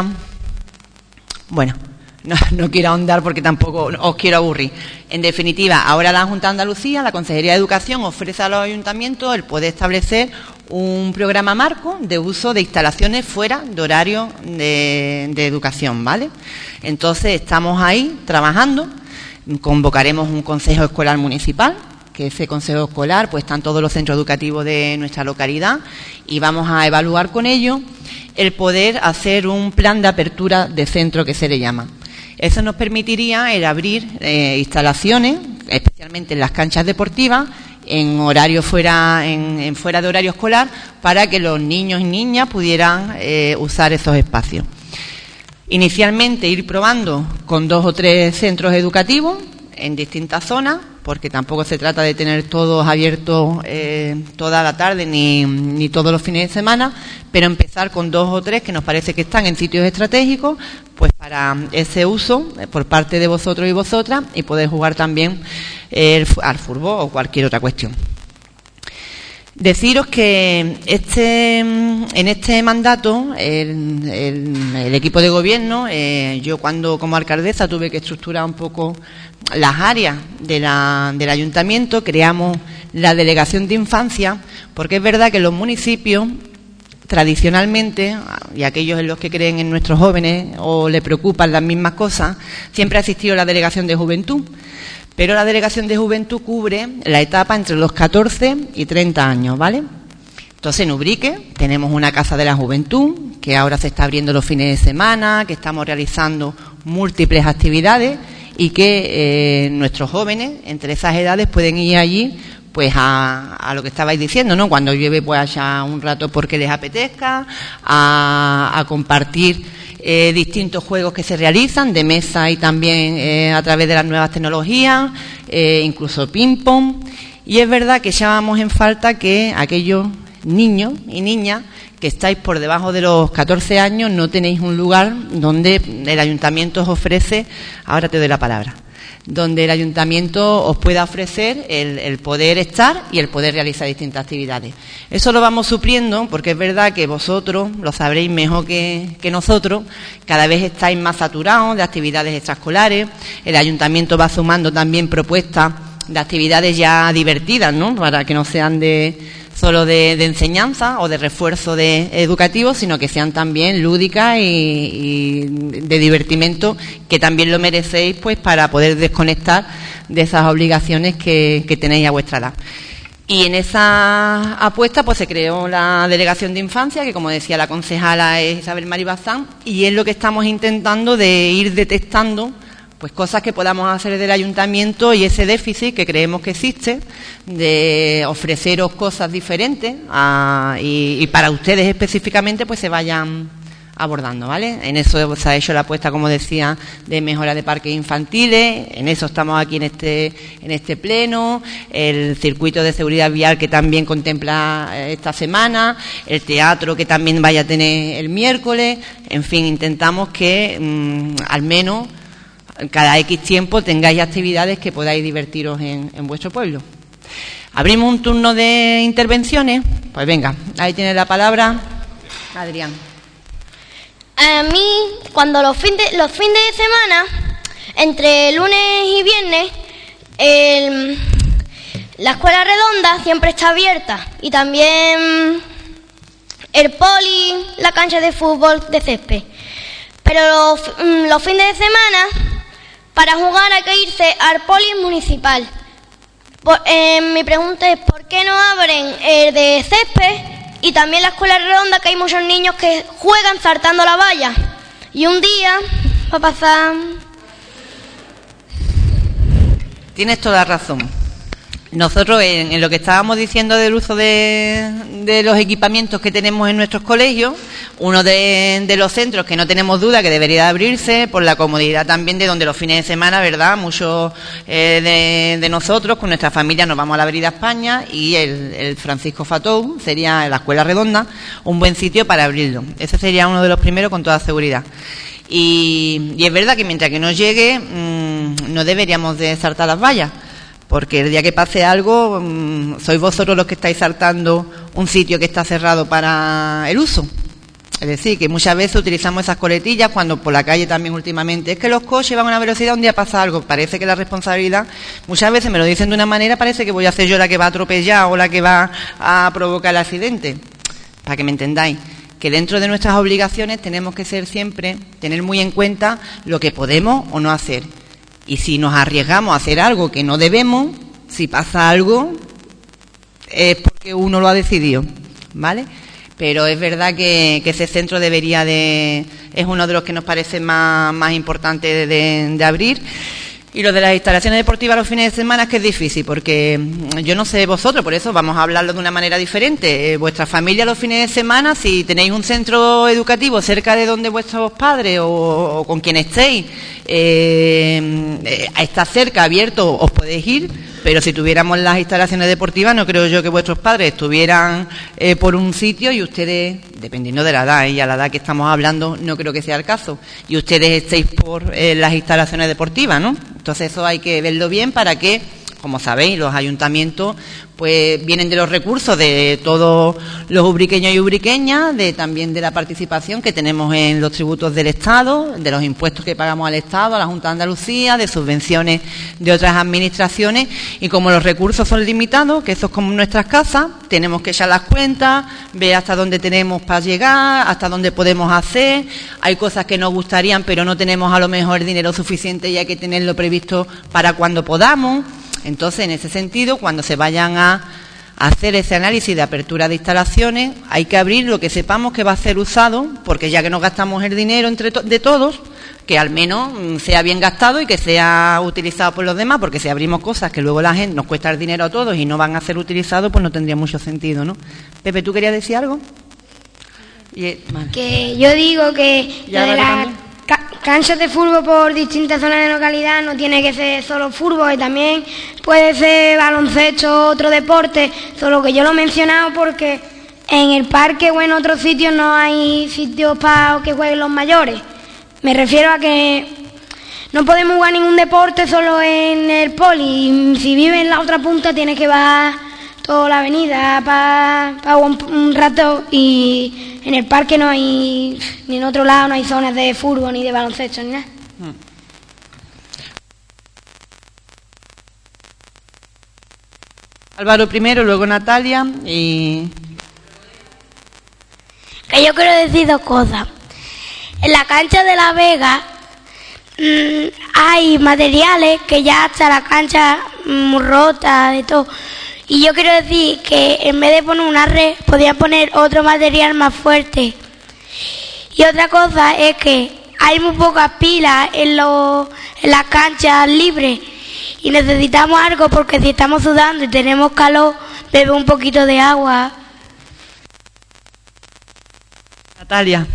Speaker 1: no quiero ahondar porque tampoco os quiero aburrir. En definitiva, ahora la Junta de Andalucía, la Consejería de Educación, ofrece a los ayuntamientos el poder establecer un programa marco de uso de instalaciones fuera de horario de educación, ¿vale? Entonces estamos ahí trabajando, convocaremos un consejo escolar municipal, que ese consejo escolar pues están todos los centros educativos de nuestra localidad, y vamos a evaluar con ellos el poder hacer un plan de apertura de centro, que se le llama. Eso nos permitiría el abrir instalaciones, especialmente en las canchas deportivas, en horario fuera de horario escolar, para que los niños y niñas pudieran usar esos espacios. Inicialmente ir probando con 2 o 3 centros educativos en distintas zonas, porque tampoco se trata de tener todos abiertos toda la tarde ni todos los fines de semana, pero empezar con 2 o 3 que nos parece que están en sitios estratégicos, pues para ese uso por parte de vosotros y vosotras, y poder jugar también al fútbol o cualquier otra cuestión. Deciros que en este mandato el equipo de gobierno, yo cuando como alcaldesa tuve que estructurar un poco las áreas del ayuntamiento, creamos la delegación de infancia, porque es verdad que los municipios tradicionalmente, y aquellos en los que creen en nuestros jóvenes o les preocupan las mismas cosas, siempre ha existido la delegación de juventud. Pero la Delegación de Juventud cubre la etapa entre los 14 y 30 años, ¿vale? Entonces, en Ubrique tenemos una Casa de la Juventud, que ahora se está abriendo los fines de semana, que estamos realizando múltiples actividades, y que nuestros jóvenes, entre esas edades, pueden ir allí, pues a lo que estabais diciendo, ¿no? Cuando llueve, pues allá un rato porque les apetezca, a compartir distintos juegos que se realizan de mesa y también a través de las nuevas tecnologías, incluso ping-pong. Y es verdad que echábamos en falta que aquellos niños y niñas que estáis por debajo de los 14 años no tenéis un lugar donde el ayuntamiento os ofrece, ahora te doy la palabra, donde el ayuntamiento os pueda ofrecer el poder estar y el poder realizar distintas actividades. Eso lo vamos supliendo, porque es verdad que vosotros lo sabréis mejor que nosotros, cada vez estáis más saturados de actividades extraescolares. El ayuntamiento va sumando también propuestas de actividades ya divertidas, ¿no?, para que no sean solo de enseñanza o de refuerzo educativo, sino que sean también lúdicas y de divertimento, que también lo merecéis, pues, para poder desconectar de esas obligaciones que tenéis a vuestra edad. Y en esa apuesta pues se creó la Delegación de Infancia, que, como decía la concejala, es Isabel Mari Bazán, y es lo que estamos intentando de ir detectando, pues cosas que podamos hacer del ayuntamiento, y ese déficit que creemos que existe de ofreceros cosas diferentes y para ustedes específicamente pues se vayan abordando, ¿vale? En eso se ha hecho la apuesta, como decía, de mejora de parques infantiles. En eso estamos aquí en este pleno. El circuito de seguridad vial, que también contempla esta semana. El teatro, que también vaya a tener el miércoles. En fin, intentamos que al menos cada X tiempo tengáis actividades que podáis divertiros en vuestro pueblo. ¿Abrimos un turno de intervenciones? Pues venga, ahí tiene la palabra Adrián.
Speaker 4: A mí, cuando los fines de semana, entre lunes y viernes, La escuela redonda siempre está abierta y también el poli, la cancha de fútbol de césped. Pero los fines de semana, para jugar hay que irse al poli municipal. Mi pregunta es, ¿por qué no abren el de césped y también la escuela redonda, que hay muchos niños que juegan saltando la valla? Y un día va a pasar...
Speaker 1: Tienes toda razón. Nosotros, en lo que estábamos diciendo del uso de los equipamientos que tenemos en nuestros colegios, uno de los centros que no tenemos duda que debería abrirse, por la comodidad también de donde los fines de semana, ¿verdad?, muchos de nosotros con nuestra familia nos vamos a la Avenida España, y el Francisco Fatou sería la Escuela Redonda un buen sitio para abrirlo. Ese sería uno de los primeros con toda seguridad. Y es verdad que mientras que nos llegue no deberíamos de saltar las vallas, porque el día que pase algo sois vosotros los que estáis saltando un sitio que está cerrado para el uso. Es decir, que muchas veces utilizamos esas coletillas cuando por la calle también últimamente es que los coches van a una velocidad, un día pasa algo, parece que la responsabilidad, muchas veces me lo dicen de una manera, parece que voy a ser yo la que va a atropellar o la que va a provocar el accidente, para que me entendáis. Que dentro de nuestras obligaciones tenemos que ser siempre, tener muy en cuenta lo que podemos o no hacer. Y si nos arriesgamos a hacer algo que no debemos, si pasa algo, es porque uno lo ha decidido, ¿vale? Pero es verdad que ese centro debería es uno de los que nos parece más importante de abrir. Y lo de las instalaciones deportivas los fines de semana es que es difícil, porque yo no sé vosotros, por eso vamos a hablarlo de una manera diferente. Vuestra familia los fines de semana, si tenéis un centro educativo cerca de donde vuestros padres o con quien estéis, está cerca, abierto, os podéis ir, pero si tuviéramos las instalaciones deportivas, no creo yo que vuestros padres estuvieran por un sitio y ustedes, dependiendo de la edad, y a la edad que estamos hablando, no creo que sea el caso, y ustedes estéis por las instalaciones deportivas, ¿no? Entonces eso hay que verlo bien para que, como sabéis, los ayuntamientos pues vienen de los recursos de todos los ubriqueños y ubriqueñas, también de la participación que tenemos en los tributos del Estado, de los impuestos que pagamos al Estado, a la Junta de Andalucía, de subvenciones de otras administraciones, y como los recursos son limitados, que eso es como en nuestras casas, tenemos que echar las cuentas, ver hasta dónde tenemos para llegar, hasta dónde podemos hacer, hay cosas que nos gustarían pero no tenemos a lo mejor dinero suficiente y hay que tenerlo previsto para cuando podamos. Entonces, en ese sentido, cuando se vayan a hacer ese análisis de apertura de instalaciones, hay que abrir lo que sepamos que va a ser usado, porque ya que nos gastamos el dinero de todos, que al menos sea bien gastado y que sea utilizado por los demás, porque si abrimos cosas que luego la gente nos cuesta el dinero a todos y no van a ser utilizados, pues no tendría mucho sentido, ¿no? Pepe, ¿tú querías decir algo?
Speaker 2: Vale. Que yo digo que lo de las canchas de fútbol por distintas zonas de localidad no tiene que ser solo fútbol, y también puede ser baloncesto, otro deporte, solo que yo lo he mencionado porque en el parque o en otros sitios no hay sitios para que jueguen los mayores. Me refiero a que no podemos jugar ningún deporte solo en el poli, y si vives en la otra punta tienes que bajar toda la avenida para un rato, y en el parque no hay, ni en otro lado no hay zonas de fútbol ni de baloncesto ni nada.
Speaker 1: Álvaro primero, luego Natalia y...
Speaker 2: Que yo quiero decir dos cosas. En la cancha de La Vega hay materiales que ya está la cancha rota, de todo. Y yo quiero decir que en vez de poner una red, podía poner otro material más fuerte. Y otra cosa es que hay muy pocas pilas en las canchas libres. Y necesitamos algo, porque si estamos sudando y tenemos calor, bebe un poquito de agua.
Speaker 1: Natalia.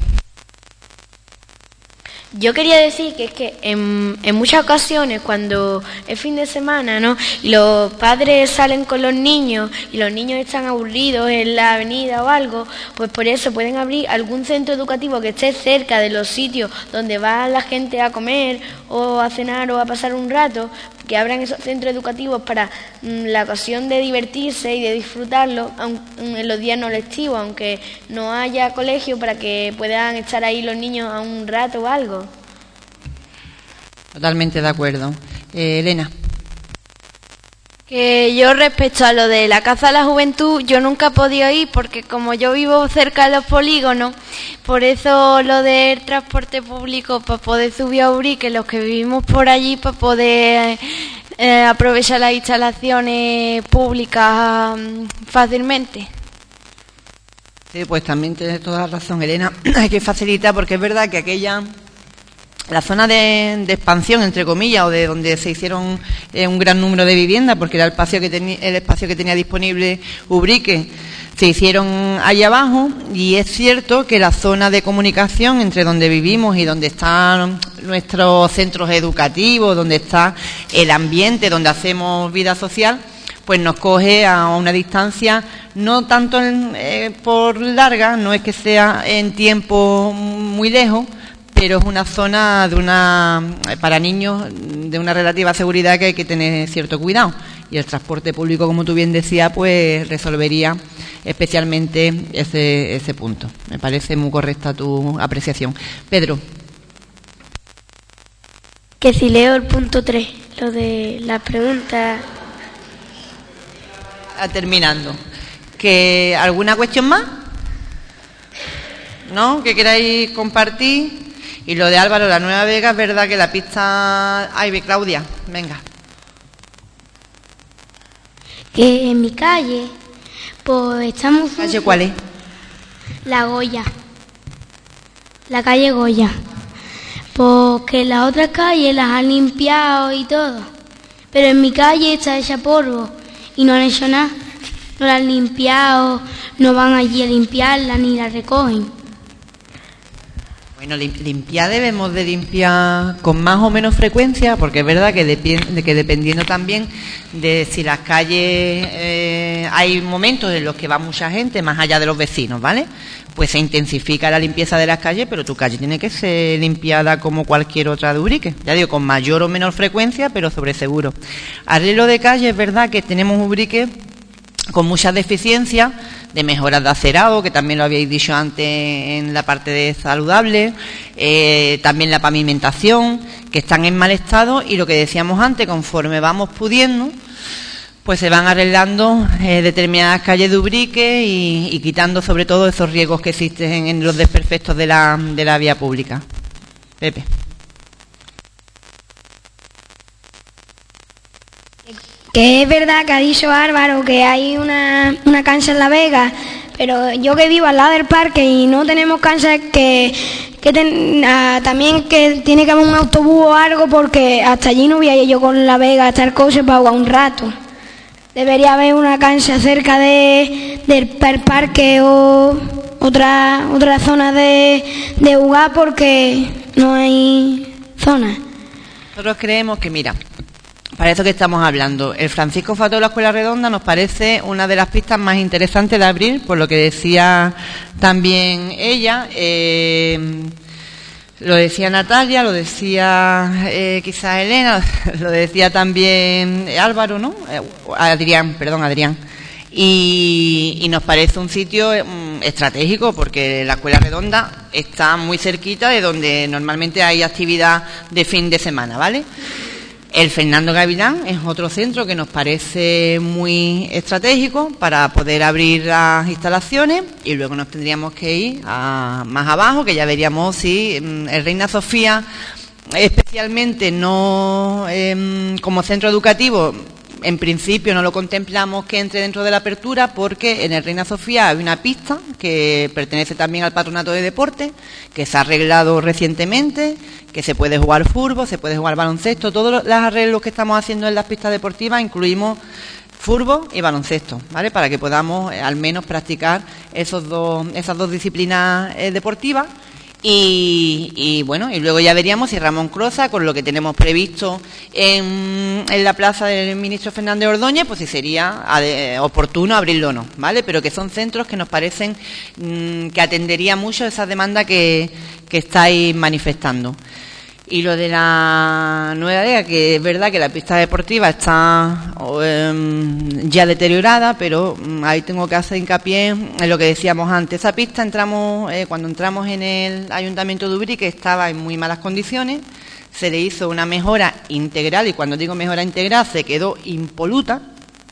Speaker 5: Yo quería decir que es que en muchas ocasiones, cuando es fin de semana, ¿no?, y los padres salen con los niños y los niños están aburridos en la avenida o algo, pues por eso pueden abrir algún centro educativo que esté cerca de los sitios donde va la gente a comer o a cenar o a pasar un rato, que abran esos centros educativos para la ocasión de divertirse y de disfrutarlo en los días no lectivos, aunque no haya colegio, para que puedan estar ahí los niños a un rato o algo.
Speaker 1: Totalmente de acuerdo. Elena.
Speaker 3: Que yo respecto a lo de la Casa de la Juventud, yo nunca he podido ir porque como yo vivo cerca de los polígonos, por eso lo del transporte público, para poder subir a Ubrique, los que vivimos por allí, para poder aprovechar las instalaciones públicas fácilmente.
Speaker 1: Sí, pues también tienes toda la razón, Elena. Hay que facilitar porque es verdad que la zona de expansión, entre comillas, o de donde se hicieron un gran número de viviendas, porque era el espacio que tenía disponible Ubrique, se hicieron allá abajo, y es cierto que la zona de comunicación entre donde vivimos y donde están nuestros centros educativos, donde está el ambiente, donde hacemos vida social, pues nos coge a una distancia no tanto por larga, no es que sea en tiempo muy lejos, pero es una zona para niños de una relativa seguridad que hay que tener cierto cuidado. Y el transporte público, como tú bien decías, pues resolvería especialmente ese punto. Me parece muy correcta tu apreciación. Pedro.
Speaker 6: Que si leo el punto 3, lo de la pregunta.
Speaker 1: Terminando. ¿Alguna cuestión más? ¿No? ¿Que queráis compartir? Y lo de Álvaro, la Nueva Vega, es verdad que la pista... Ay, Claudia, venga.
Speaker 2: Que en mi calle, pues estamos...
Speaker 1: ¿Calle cuál es?
Speaker 2: La Goya. La calle Goya. Pues que las otras calles las han limpiado y todo. Pero en mi calle está hecha polvo y no han hecho nada. No la han limpiado, no van allí a limpiarla ni la recogen.
Speaker 1: Bueno, limpiar debemos de limpiar con más o menos frecuencia, porque es verdad que dependiendo también de si las calles hay momentos en los que va mucha gente, más allá de los vecinos, ¿vale? Pues se intensifica la limpieza de las calles, pero tu calle tiene que ser limpiada como cualquier otra de Ubrique. Ya digo, con mayor o menor frecuencia, pero sobre seguro. Arreglo de calle, es verdad que tenemos Ubrique con muchas deficiencias de mejoras de acerado, que también lo habíais dicho antes en la parte de saludable, también la pavimentación, que están en mal estado, y lo que decíamos antes, conforme vamos pudiendo, pues se van arreglando determinadas calles de Ubrique y quitando sobre todo esos riesgos que existen en los desperfectos de la vía pública. Pepe.
Speaker 2: Que es verdad que ha dicho Álvaro que hay una cancha en La Vega, pero yo que vivo al lado del parque y no tenemos canchas también que tiene que haber un autobús o algo, porque hasta allí no voy a ir yo con La Vega hasta el coche para jugar un rato. Debería haber una cancha cerca del parque o otra zona de jugar, porque no hay zona.
Speaker 1: Nosotros creemos que, mira, para eso que estamos hablando, el Francisco Fató de la Escuela Redonda nos parece una de las pistas más interesantes de abrir, por lo que decía también ella, lo decía Natalia, lo decía quizás Elena, lo decía también Álvaro, ¿no? Adrián. Y nos parece un sitio estratégico, porque la Escuela Redonda está muy cerquita de donde normalmente hay actividad de fin de semana, ¿vale? El Fernando Gavilán es otro centro que nos parece muy estratégico para poder abrir las instalaciones, y luego nos tendríamos que ir más abajo, que ya veríamos si el Reina Sofía, especialmente no como centro educativo, en principio no lo contemplamos que entre dentro de la apertura, porque en el Reina Sofía hay una pista que pertenece también al Patronato de Deporte, que se ha arreglado recientemente, que se puede jugar fútbol, se puede jugar baloncesto. Todos los arreglos que estamos haciendo en las pistas deportivas incluimos fútbol y baloncesto, ¿vale? Para que podamos al menos practicar esas dos disciplinas deportivas. Y bueno, y luego ya veríamos si Ramón Croza, con lo que tenemos previsto en la plaza del ministro Fernández Ordóñez, pues si sería oportuno abrirlo o no, ¿vale? Pero que son centros que nos parecen que atendería mucho esa demanda que estáis manifestando. Y lo de la Nueva Vega, que es verdad que la pista deportiva está ya deteriorada, pero ahí tengo que hacer hincapié en lo que decíamos antes. Esa pista cuando entramos en el Ayuntamiento de Ubrique, estaba en muy malas condiciones, se le hizo una mejora integral, y cuando digo mejora integral se quedó impoluta,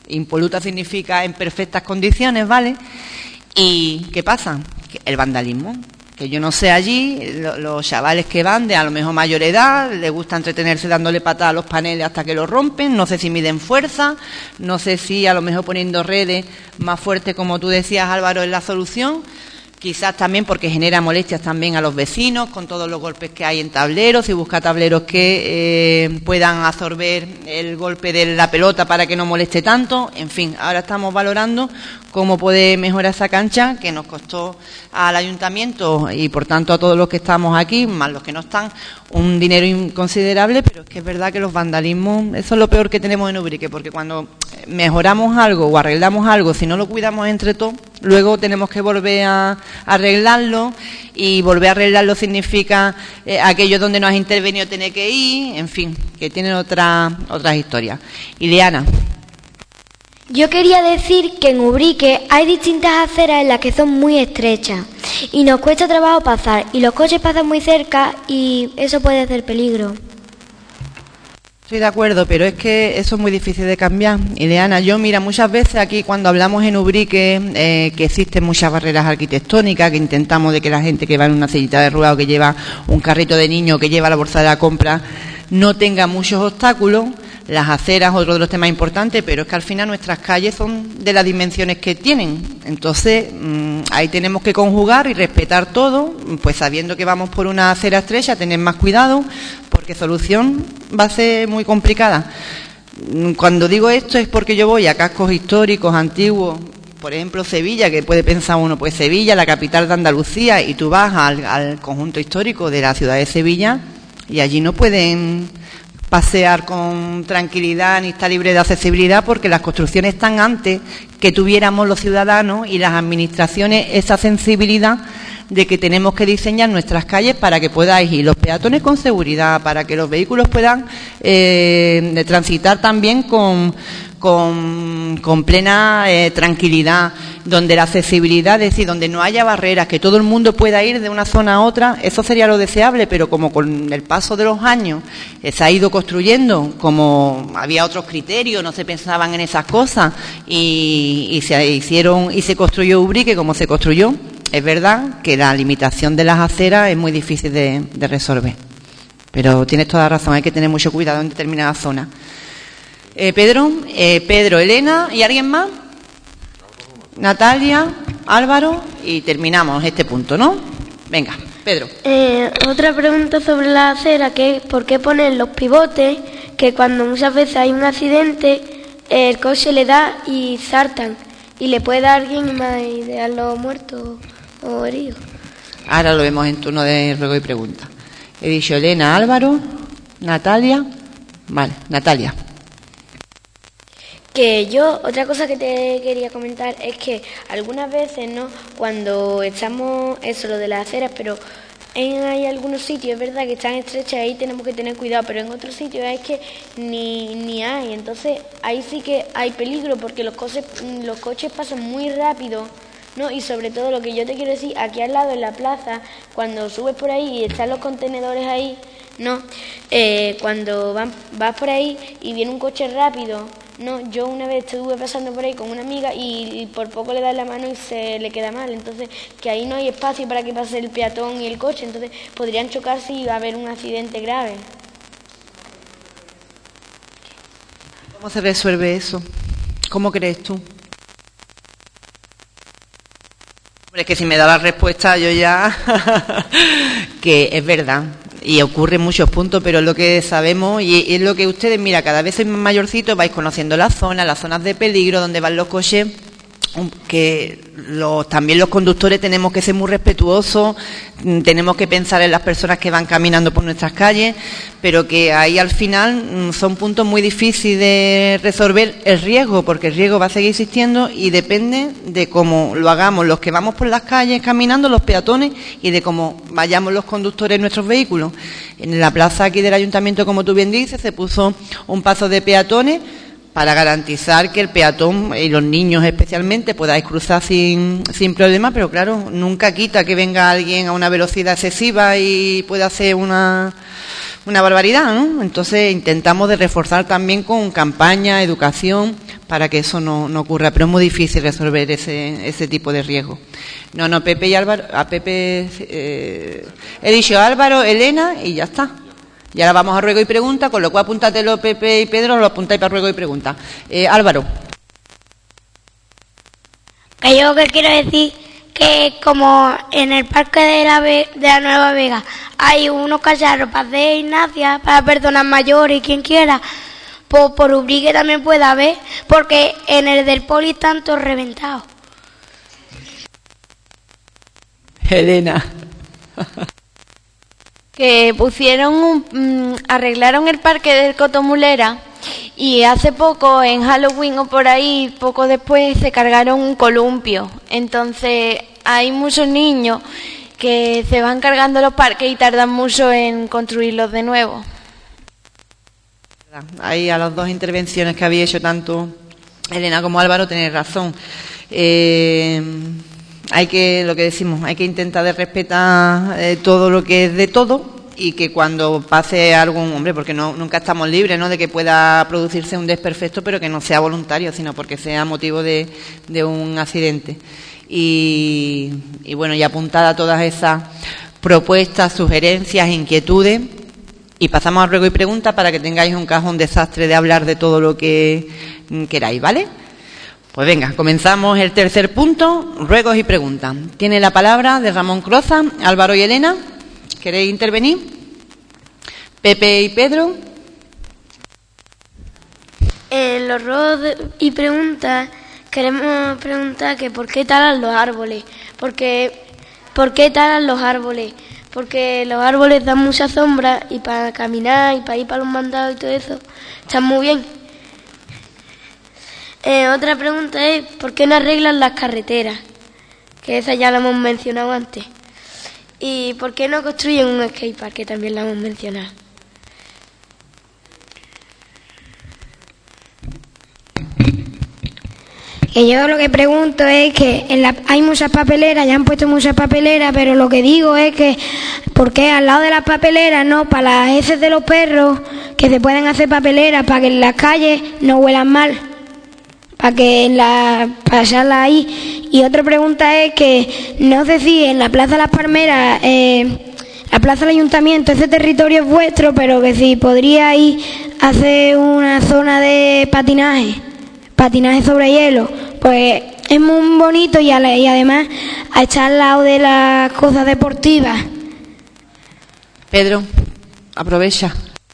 Speaker 1: impoluta significa en perfectas condiciones, ¿vale? ¿Y qué pasa? El vandalismo. Que yo no sé allí, los chavales que van de a lo mejor mayor edad, les gusta entretenerse dándole patadas a los paneles hasta que los rompen, no sé si miden fuerza, no sé si a lo mejor poniendo redes más fuertes, como tú decías, Álvaro, es la solución. Quizás también porque genera molestias también a los vecinos con todos los golpes que hay en tableros y busca tableros que puedan absorber el golpe de la pelota para que no moleste tanto. En fin, ahora estamos valorando cómo puede mejorar esa cancha que nos costó al ayuntamiento y por tanto a todos los que estamos aquí, más los que no están, un dinero inconsiderable, pero es que es verdad que los vandalismos, eso es lo peor que tenemos en Ubrique, porque cuando mejoramos algo o arreglamos algo, si no lo cuidamos entre todos, luego tenemos que volver a arreglarlo, y volver a arreglarlo significa aquello donde no has intervenido tener que ir, en fin, que tienen otras historias. Ileana.
Speaker 6: Yo quería decir que en Ubrique hay distintas aceras en las que son muy estrechas y nos cuesta trabajo pasar, y los coches pasan muy cerca y eso puede ser peligro.
Speaker 1: Estoy de acuerdo, pero es que eso es muy difícil de cambiar. Ileana, yo mira, muchas veces aquí cuando hablamos en Ubrique que existen muchas barreras arquitectónicas, que intentamos de que la gente que va en una sillita de ruedas o que lleva un carrito de niño, que lleva la bolsa de la compra, no tenga muchos obstáculos. Las aceras, otro de los temas importantes, pero es que al final nuestras calles son de las dimensiones que tienen. Entonces, ahí tenemos que conjugar y respetar todo, pues sabiendo que vamos por una acera estrecha, tener más cuidado, porque solución va a ser muy complicada. Cuando digo esto es porque yo voy a cascos históricos, antiguos, por ejemplo Sevilla, que puede pensar uno, pues Sevilla, la capital de Andalucía, y tú vas al conjunto histórico de la ciudad de Sevilla, y allí no pueden pasear con tranquilidad ni está libre de accesibilidad, porque las construcciones están antes que tuviéramos los ciudadanos y las administraciones esa sensibilidad de que tenemos que diseñar nuestras calles para que podáis ir los peatones con seguridad, para que los vehículos puedan transitar también con plena tranquilidad, donde la accesibilidad, es decir, donde no haya barreras, que todo el mundo pueda ir de una zona a otra, eso sería lo deseable, pero como con el paso de los años se ha ido construyendo, como había otros criterios, no se pensaban en esas cosas, y se hicieron y se construyó Ubrique como se construyó, es verdad que la limitación de las aceras es muy difícil de resolver. Pero tienes toda razón, hay que tener mucho cuidado en determinadas zonas. Pedro, Elena, ¿y alguien más? Natalia, Álvaro, y terminamos este punto, ¿no? Venga, Pedro.
Speaker 8: Otra pregunta sobre la acera, que es ¿por qué ponen los pivotes? Que cuando muchas veces hay un accidente, el coche le da y saltan, y le puede dar a alguien y dejarlo muerto o herido.
Speaker 1: Ahora lo vemos en turno de ruego y pregunta. He dicho Elena, Álvaro, Natalia. Vale, Natalia.
Speaker 5: Que yo, otra cosa que te quería comentar es que algunas veces, ¿no?, cuando estamos, eso, lo de las aceras, pero hay algunos sitios, es verdad, que están estrechas, ahí tenemos que tener cuidado, pero en otros sitios es que ni hay, entonces ahí sí que hay peligro, porque los coches pasan muy rápido, ¿no? Y sobre todo lo que yo te quiero decir, aquí al lado en la plaza, cuando subes por ahí y están los contenedores ahí, ¿no? Cuando vas por ahí y viene un coche rápido, no, yo una vez estuve pasando por ahí con una amiga y por poco le da la mano y se le queda mal, entonces que ahí no hay espacio para que pase el peatón y el coche, entonces podrían chocarse y va a haber un accidente grave.
Speaker 1: ¿Cómo se resuelve eso? ¿Cómo crees tú? Hombre, es que si me da la respuesta yo ya que es verdad. Y ocurre en muchos puntos, pero es lo que sabemos y es lo que ustedes, mira, cada vez sois más mayorcitos, vais conociendo las zonas de peligro, donde van los coches, que también los conductores tenemos que ser muy respetuosos, tenemos que pensar en las personas que van caminando por nuestras calles, pero que ahí al final son puntos muy difíciles de resolver el riesgo, porque el riesgo va a seguir existiendo y depende de cómo lo hagamos los que vamos por las calles caminando, los peatones, y de cómo vayamos los conductores en nuestros vehículos. En la plaza aquí del ayuntamiento, como tú bien dices, se puso un paso de peatones para garantizar que el peatón y los niños especialmente podáis cruzar sin problema, pero claro, nunca quita que venga alguien a una velocidad excesiva y pueda hacer una barbaridad, ¿no? Entonces intentamos de reforzar también con campaña, educación, para que eso no ocurra, pero es muy difícil resolver ese tipo de riesgo. No, Pepe y Álvaro, he dicho Álvaro, Elena y ya está. Y ahora vamos a ruego y pregunta, con lo cual apúntatelo Pepe y Pedro, lo apuntáis para ruego y pregunta. Álvaro.
Speaker 2: Que yo que quiero decir que como en el parque de la Nueva Vega hay unos cacharros para hacer gimnasia para personas mayores y quien quiera, pues por Ubrique también puede haber, porque en el del Poli están todos reventados.
Speaker 1: Elena.
Speaker 3: Que arreglaron el parque del Cotomulera y hace poco, en Halloween o por ahí, poco después, se cargaron un columpio. Entonces hay muchos niños que se van cargando los parques y tardan mucho en construirlos de nuevo.
Speaker 1: Ahí a las dos intervenciones que había hecho tanto Elena como Álvaro tenéis razón. Hay que intentar de respetar todo lo que es de todo, y que cuando pase algún hombre, porque nunca estamos libres, ¿no?, de que pueda producirse un desperfecto, pero que no sea voluntario, sino porque sea motivo de un accidente. Y bueno, y apuntada todas esas propuestas, sugerencias, inquietudes, y pasamos a ruego y pregunta para que tengáis un cajón desastre de hablar de todo lo que queráis, ¿vale? Pues venga, comenzamos el tercer punto, ruegos y preguntas. Tiene la palabra de Ramón Croza, Álvaro y Elena. ¿Queréis intervenir? Pepe y Pedro.
Speaker 8: En los ruegos y preguntas queremos preguntar que ¿por qué talan los árboles? ¿Por qué talan los árboles? Porque los árboles dan mucha sombra y para caminar y para ir para los mandados y todo eso están muy bien. Otra pregunta es ¿por qué no arreglan las carreteras? Que esa ya la hemos mencionado antes. ¿Y por qué no construyen un skatepark? Que también la hemos mencionado.
Speaker 2: Que yo lo que pregunto es que hay muchas papeleras, ya han puesto muchas papeleras, pero lo que digo es que ¿por qué al lado de las papeleras, no, para las heces de los perros, que se pueden hacer papeleras para que en las calles no huelan mal? Para echarlas ahí. Y otra pregunta es que no sé si en la Plaza Las Palmeras, la Plaza del Ayuntamiento, ese territorio es vuestro, pero que si podríais hacer una zona de patinaje sobre hielo, pues es muy bonito y además a echar al lado de las cosas deportivas.
Speaker 1: Pedro, aprovecha.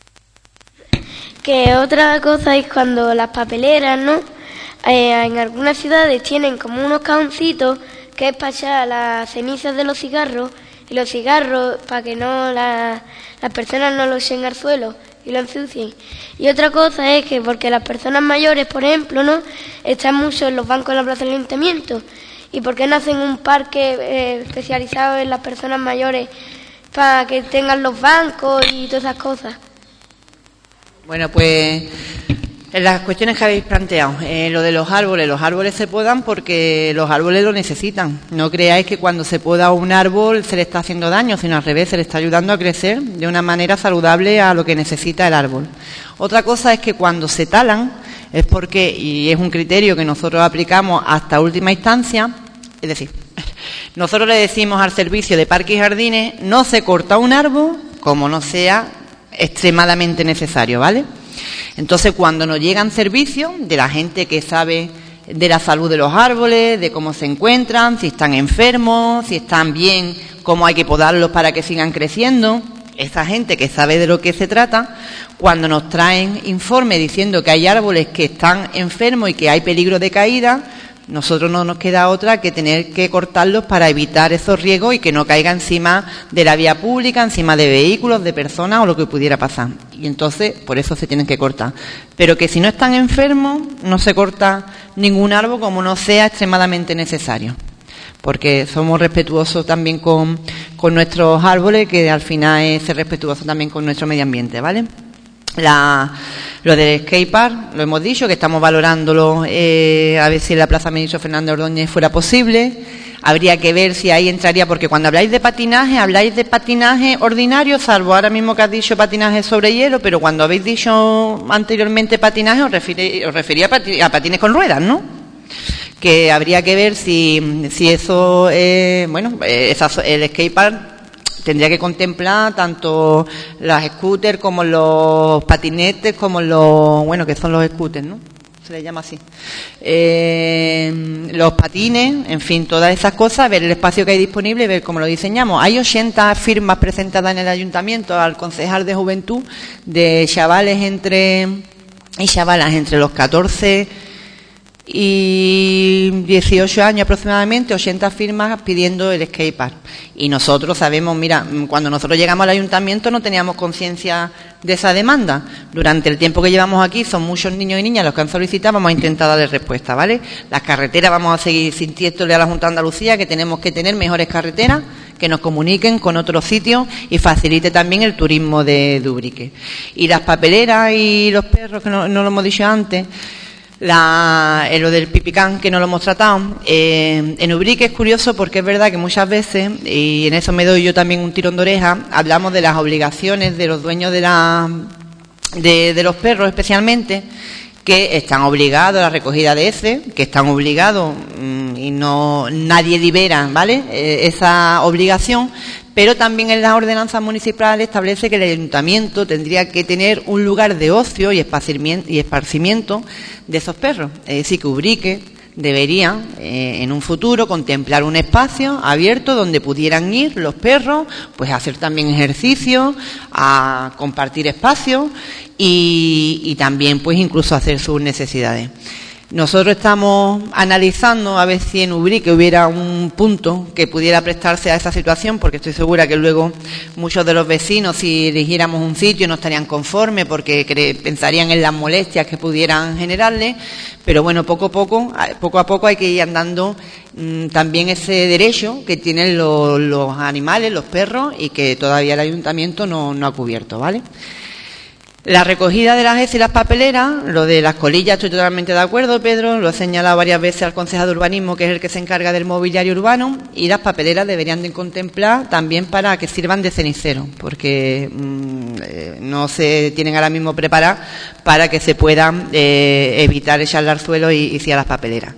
Speaker 8: Que otra cosa es cuando las papeleras, ¿no? En algunas ciudades tienen como unos cajoncitos que es para echar las cenizas de los cigarros, y los cigarros para que no las personas no los echen al suelo y lo ensucien. Y otra cosa es que porque las personas mayores, por ejemplo, ¿no?, están mucho en los bancos de la Plaza del Ayuntamiento, y por qué no hacen un parque especializado en las personas mayores para que tengan los bancos y todas esas cosas.
Speaker 1: Bueno, pues en las cuestiones que habéis planteado, lo de los árboles se podan porque los árboles lo necesitan. No creáis que cuando se poda un árbol se le está haciendo daño, sino al revés, se le está ayudando a crecer de una manera saludable a lo que necesita el árbol. Otra cosa es que cuando se talan es porque, y es un criterio que nosotros aplicamos hasta última instancia, es decir, nosotros le decimos al servicio de parques y jardines, no se corta un árbol como no sea extremadamente necesario, ¿vale? Entonces, cuando nos llegan servicios de la gente que sabe de la salud de los árboles, de cómo se encuentran, si están enfermos, si están bien, cómo hay que podarlos para que sigan creciendo, esa gente que sabe de lo que se trata, cuando nos traen informes diciendo que hay árboles que están enfermos y que hay peligro de caída, nosotros no nos queda otra que tener que cortarlos para evitar esos riesgos y que no caiga encima de la vía pública, encima de vehículos, de personas o lo que pudiera pasar. Y entonces, por eso se tienen que cortar. Pero que si no están enfermos, no se corta ningún árbol como no sea extremadamente necesario. Porque somos respetuosos también con nuestros árboles, que al final es ser respetuoso también con nuestro medio ambiente, ¿vale? Lo del skatepark, lo hemos dicho, que estamos valorándolo, a ver si en la Plaza Ministro Fernández Ordóñez fuera posible. habría que ver si ahí entraría, porque cuando habláis de patinaje ordinario, salvo ahora mismo que has dicho patinaje sobre hielo, pero cuando habéis dicho anteriormente patinaje os refería a patines con ruedas, ¿no? Que habría que ver si eso, el skatepark tendría que contemplar tanto las scooters como los patinetes, como que son los scooters, ¿no? Se les llama así. Los patines, en fin, todas esas cosas, ver el espacio que hay disponible y ver cómo lo diseñamos. Hay 80 firmas presentadas en el ayuntamiento al concejal de juventud de chavalas entre los 14 y 18 años aproximadamente, 80 firmas pidiendo el skatepark. Y nosotros sabemos, mira, cuando nosotros llegamos al ayuntamiento no teníamos conciencia de esa demanda. Durante el tiempo que llevamos aquí son muchos niños y niñas los que han solicitado, vamos a intentar darles respuesta, ¿vale? Las carreteras vamos a seguir insistiéndole a la Junta de Andalucía que tenemos que tener mejores carreteras que nos comuniquen con otros sitios y facilite también el turismo de Ubrique. Y las papeleras y los perros, que no lo hemos dicho antes, lo del pipicán, que no lo hemos tratado, en Ubrique es curioso porque es verdad que muchas veces, y en eso me doy yo también un tirón de oreja, hablamos de las obligaciones de los dueños de los perros especialmente, que están obligados a la recogida de heces, que están obligados y nadie libera, ¿vale? Esa obligación. Pero también en las ordenanzas municipales establece que el ayuntamiento tendría que tener un lugar de ocio y esparcimiento de esos perros. Es decir, que Ubrique debería en un futuro contemplar un espacio abierto donde pudieran ir los perros, pues a hacer también ejercicio, a compartir espacios y también pues incluso hacer sus necesidades. Nosotros estamos analizando a ver si en Ubrique hubiera un punto que pudiera prestarse a esa situación, porque estoy segura que luego muchos de los vecinos, si eligiéramos un sitio, no estarían conformes porque pensarían en las molestias que pudieran generarle. Pero bueno, poco a poco hay que ir andando también ese derecho que tienen los animales, los perros, y que todavía el ayuntamiento no ha cubierto, ¿vale? La recogida de las heces y las papeleras, lo de las colillas estoy totalmente de acuerdo, Pedro, lo he señalado varias veces al concejal de urbanismo, que es el que se encarga del mobiliario urbano, y las papeleras deberían de contemplar también para que sirvan de cenicero, porque no se tienen ahora mismo preparadas para que se puedan evitar echarle al suelo y sí a las papeleras.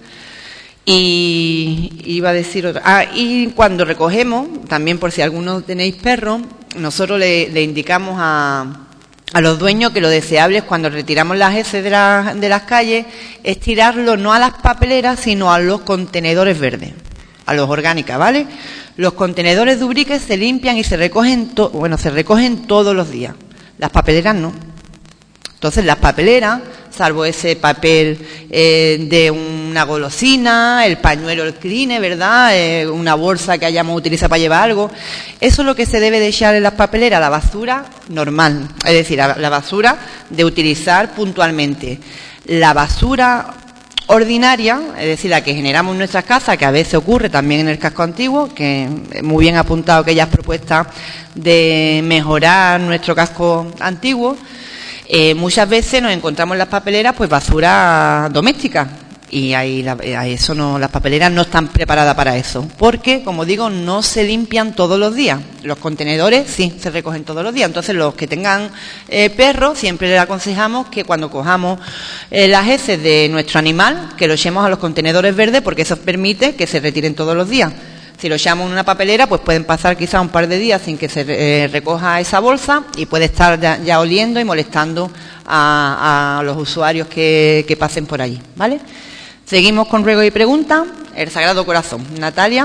Speaker 1: Y iba a decir otra. Y cuando recogemos, también por si alguno tenéis perros, nosotros le indicamos a los dueños que lo deseable es cuando retiramos las heces de las calles es tirarlo no a las papeleras sino a los contenedores verdes, a los orgánicas, ¿vale? Los contenedores de Ubrique se limpian y se recogen todos los días, las papeleras no. Entonces las papeleras, salvo ese papel de una golosina, el pañuelo, el cline, ¿verdad? Una bolsa que hayamos utilizado para llevar algo, eso es lo que se debe de echar en las papeleras, la basura normal, es decir, la basura de utilizar puntualmente. La basura ordinaria, es decir, la que generamos en nuestras casas, que a veces ocurre también en el casco antiguo, que muy bien apuntado aquellas propuestas de mejorar nuestro casco antiguo. Muchas veces nos encontramos en las papeleras pues basura doméstica y las papeleras no están preparadas para eso, porque como digo no se limpian todos los días. Los contenedores sí se recogen todos los días, entonces los que tengan perros siempre les aconsejamos que cuando cojamos las heces de nuestro animal que lo echemos a los contenedores verdes, porque eso permite que se retiren todos los días. Si lo echamos en una papelera, pues pueden pasar quizá un par de días sin que se recoja esa bolsa y puede estar ya oliendo y molestando a los usuarios que pasen por allí, ¿vale? Seguimos con ruego y pregunta. El Sagrado Corazón. Natalia.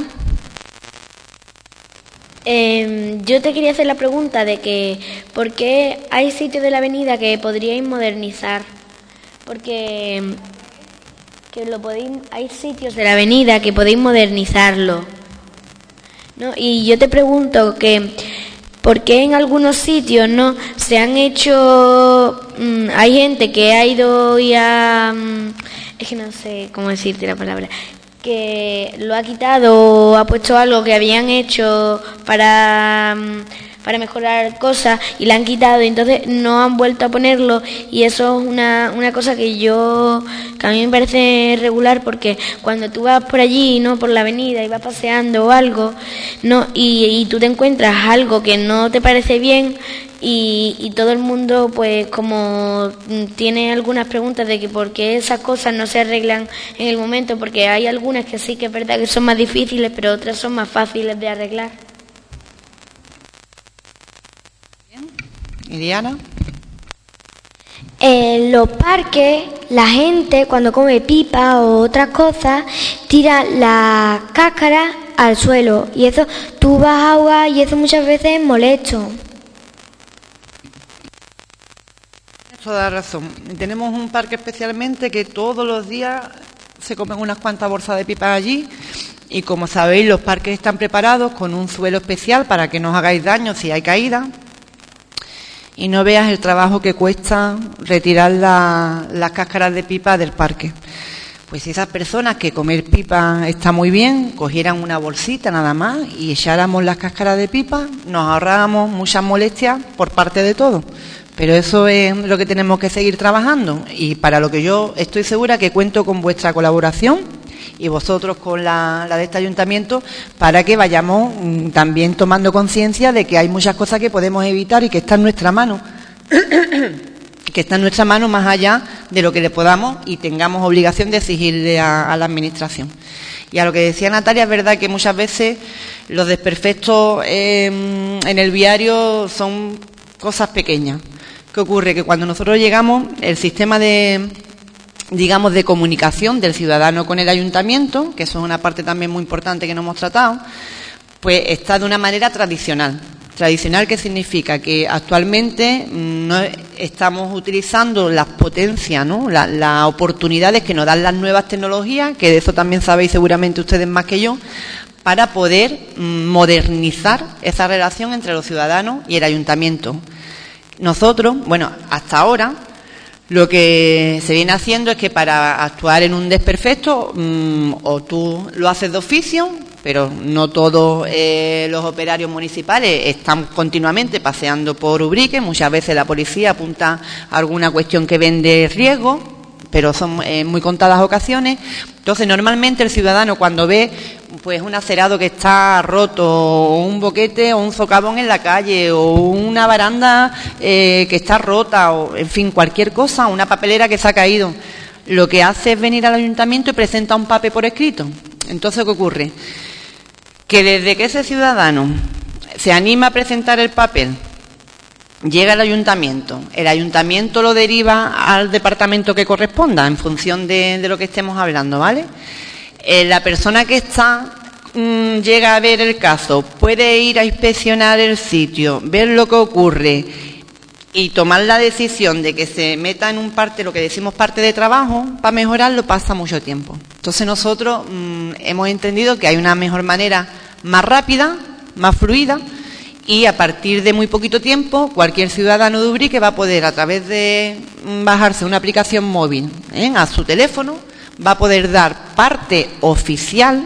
Speaker 8: Yo te quería hacer la pregunta de que ¿por qué hay sitios de la avenida que podríais modernizar? Porque hay sitios de la avenida que podéis modernizarlo, ¿no? Y yo te pregunto que ¿por qué en algunos sitios no se han hecho? Hay gente que ha ido y es que no sé cómo decirte la palabra, que lo ha quitado o ha puesto algo que habían hecho para
Speaker 5: mejorar cosas y la han quitado y entonces no han vuelto a ponerlo, y eso es una cosa que a mí me parece regular, porque cuando tú vas por allí, ¿no?, por la avenida y vas paseando o algo, ¿no?, y tú te encuentras algo que no te parece bien, y todo el mundo, pues, como tiene algunas preguntas de que por qué esas cosas no se arreglan en el momento, porque hay algunas que sí que es verdad que son más difíciles, pero otras son más fáciles de arreglar.
Speaker 1: ¿Y Diana?
Speaker 6: En los parques, la gente cuando come pipa o otras cosas tira la cáscara al suelo, y eso tú vas a ahogar, y eso muchas veces es molesto.
Speaker 1: Toda razón. Tenemos un parque especialmente que todos los días se comen unas cuantas bolsas de pipa allí, y como sabéis, los parques están preparados con un suelo especial para que no os hagáis daño si hay caída, y no veas el trabajo que cuesta retirar las cáscaras de pipa del parque. Pues si esas personas que comer pipa está muy bien, cogieran una bolsita nada más y echáramos las cáscaras de pipa, nos ahorrábamos muchas molestias por parte de todos. Pero eso es lo que tenemos que seguir trabajando, y para lo que yo estoy segura que cuento con vuestra colaboración y vosotros con la de este ayuntamiento, para que vayamos también tomando conciencia de que hay muchas cosas que podemos evitar y que está en nuestra mano, que está en nuestra mano más allá de lo que le podamos y tengamos obligación de exigirle a la administración. Y a lo que decía Natalia, es verdad que muchas veces los desperfectos en el viario son cosas pequeñas. ¿Qué ocurre? Que cuando nosotros llegamos, el sistema de comunicación del ciudadano con el ayuntamiento, que eso es una parte también muy importante que no hemos tratado, pues está de una manera tradicional. Tradicional, ¿qué significa? Que actualmente no estamos utilizando las potencias, ¿no?, las oportunidades que nos dan las nuevas tecnologías, que de eso también sabéis seguramente ustedes más que yo, para poder modernizar esa relación entre los ciudadanos y el ayuntamiento. Nosotros, bueno, hasta ahora, lo que se viene haciendo es que para actuar en un desperfecto, o tú lo haces de oficio, pero no todos los operarios municipales están continuamente paseando por Ubrique. Muchas veces la policía apunta a alguna cuestión que ven de riesgo, pero son muy contadas ocasiones. Entonces, normalmente el ciudadano, cuando ve pues un acerado que está roto, o un boquete o un socavón en la calle, o una baranda que está rota, o en fin, cualquier cosa, una papelera que se ha caído, lo que hace es venir al ayuntamiento y presenta un papel por escrito. Entonces, ¿qué ocurre? Que desde que ese ciudadano se anima a presentar el papel, llega al ayuntamiento, el ayuntamiento lo deriva al departamento que corresponda en función de lo que estemos hablando, ¿vale? La persona que llega a ver el caso, puede ir a inspeccionar el sitio, ver lo que ocurre y tomar la decisión de que se meta en lo que decimos parte de trabajo, para mejorarlo pasa mucho tiempo. Entonces nosotros hemos entendido que hay una mejor manera, más rápida, más fluida, y a partir de muy poquito tiempo cualquier ciudadano de Ubrique va a poder, a través de bajarse una aplicación móvil a su teléfono, va a poder dar parte oficial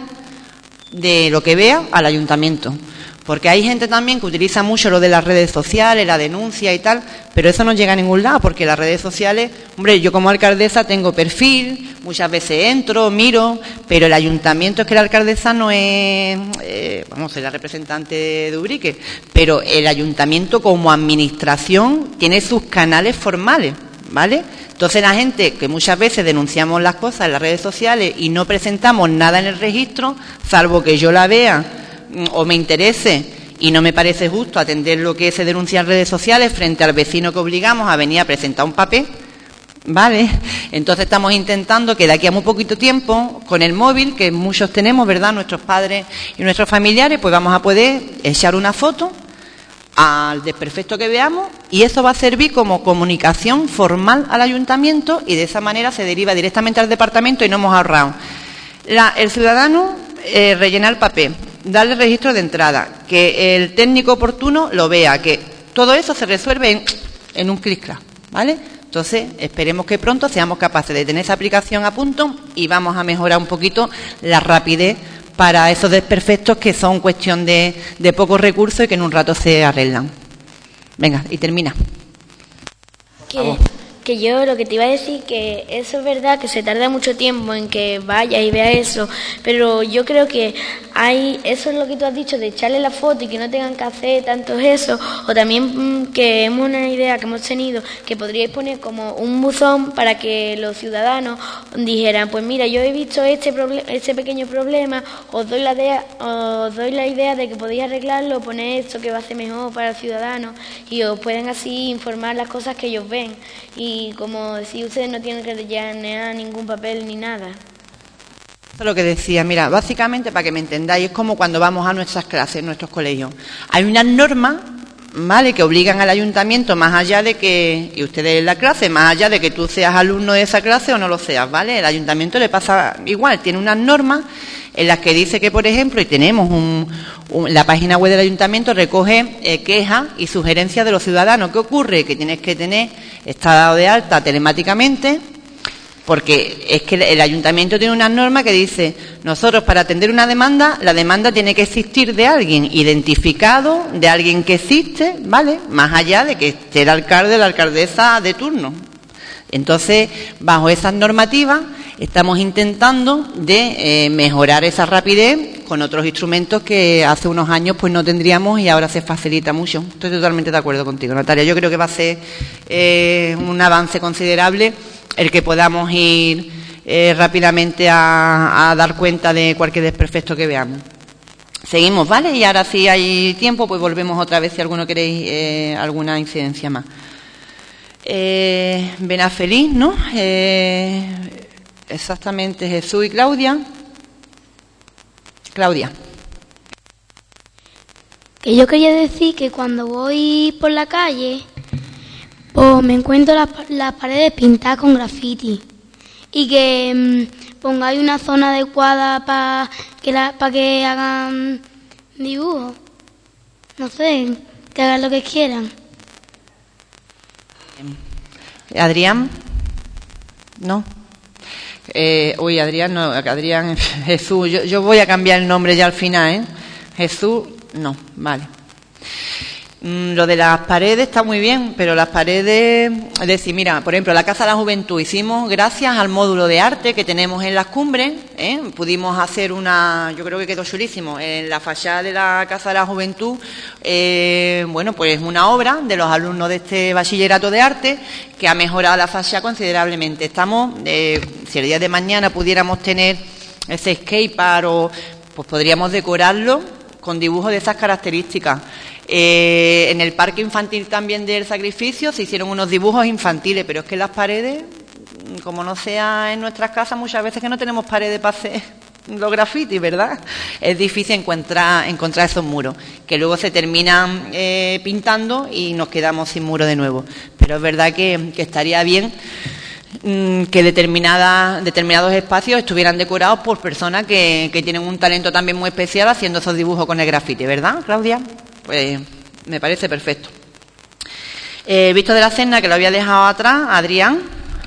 Speaker 1: de lo que vea al ayuntamiento. Porque hay gente también que utiliza mucho lo de las redes sociales, la denuncia y tal, pero eso no llega a ningún lado, porque las redes sociales, hombre, yo como alcaldesa tengo perfil, muchas veces entro, miro, pero el ayuntamiento, es que la alcaldesa no es, es la representante de Ubrique, pero el ayuntamiento como administración tiene sus canales formales, ¿vale? Entonces la gente que muchas veces denunciamos las cosas en las redes sociales y no presentamos nada en el registro, salvo que yo la vea o me interese y no me parece justo atender lo que se denuncia en redes sociales frente al vecino que obligamos a venir a presentar un papel, ¿vale? Entonces estamos intentando que de aquí a muy poquito tiempo, con el móvil, que muchos tenemos, ¿verdad?, nuestros padres y nuestros familiares, pues vamos a poder echar una foto al desperfecto que veamos, y eso va a servir como comunicación formal al ayuntamiento, y de esa manera se deriva directamente al departamento y no hemos ahorrado. El ciudadano rellena el papel, darle registro de entrada, que el técnico oportuno lo vea, que todo eso se resuelve en un clic-clac, ¿vale? Entonces, esperemos que pronto seamos capaces de tener esa aplicación a punto y vamos a mejorar un poquito la rapidez para esos desperfectos que son cuestión de pocos recursos y que en un rato se arreglan. Venga, y termina.
Speaker 8: Que yo lo que te iba a decir, que eso es verdad, que se tarda mucho tiempo en que vayas y veas eso, pero yo creo que eso es lo que tú has dicho, de echarle la foto y que no tengan que hacer tanto eso, o también que es una idea que hemos tenido, que podríais poner como un buzón para que los ciudadanos dijeran, pues mira, yo he visto este pequeño problema, os doy la idea de que podéis arreglarlo, poner esto que va a ser mejor para el ciudadano, y os pueden así informar las cosas que ellos ven. Y como decía, ustedes no tienen que llenar ningún papel ni nada.
Speaker 1: Eso es lo que decía. Mira, básicamente, para que me entendáis, es como cuando vamos a nuestras clases, en nuestros colegios. Hay unas normas, ¿vale?, que obligan al ayuntamiento, más allá de que, y ustedes en la clase, más allá de que tú seas alumno de esa clase o no lo seas, ¿vale? El ayuntamiento le pasa igual, tiene unas normas en las que dice que, por ejemplo, y tenemos la página web del ayuntamiento recoge quejas y sugerencias de los ciudadanos. ¿Qué ocurre? Que tienes que estar dado de alta telemáticamente, porque es que el ayuntamiento tiene una norma que dice, nosotros para atender una demanda, la demanda tiene que existir de alguien identificado, de alguien que existe, ¿vale?, más allá de que esté el alcalde o la alcaldesa de turno. Entonces, bajo esas normativas, estamos intentando de mejorar esa rapidez con otros instrumentos que hace unos años pues no tendríamos y ahora se facilita mucho. Estoy totalmente de acuerdo contigo, Natalia. Yo creo que va a ser un avance considerable el que podamos ir rápidamente a dar cuenta de cualquier desperfecto que veamos. Seguimos, ¿vale? Y ahora si hay tiempo, pues volvemos otra vez si alguno queréis alguna incidencia más. Benafeliz, ¿no? Exactamente, Jesús y Claudia. Claudia.
Speaker 2: Que yo quería decir que cuando voy por la calle, pues me encuentro las paredes pintadas con grafiti y que pongáis una zona adecuada para que hagan dibujos. No sé, que hagan lo que quieran.
Speaker 1: Adrián, ¿no? Adrián, no, Adrián, Jesús, yo voy a cambiar el nombre ya al final, ¿eh? Jesús, no, vale. Lo de las paredes está muy bien, pero las paredes, es decir, mira, por ejemplo, la Casa de la Juventud hicimos, gracias al módulo de arte que tenemos en las cumbres, pudimos hacer yo creo que quedó chulísimo, en la fachada de la Casa de la Juventud, bueno, pues una obra de los alumnos de este bachillerato de arte que ha mejorado la fachada considerablemente. Estamos, si el día de mañana pudiéramos tener ese skatepark pues podríamos decorarlo con dibujos de esas características. En el parque infantil también del Sacrificio se hicieron unos dibujos infantiles, pero es que las paredes, como no sea en nuestras casas, muchas veces que no tenemos paredes para hacer los grafitis, ¿verdad? Es difícil encontrar esos muros, que luego se terminan pintando y nos quedamos sin muro de nuevo. Pero es verdad que estaría bien que determinados espacios estuvieran decorados por personas que tienen un talento también muy especial haciendo esos dibujos con el grafiti, ¿verdad, Claudia? Pues me parece perfecto. Visto de la Serna, que lo había dejado atrás, Adrián.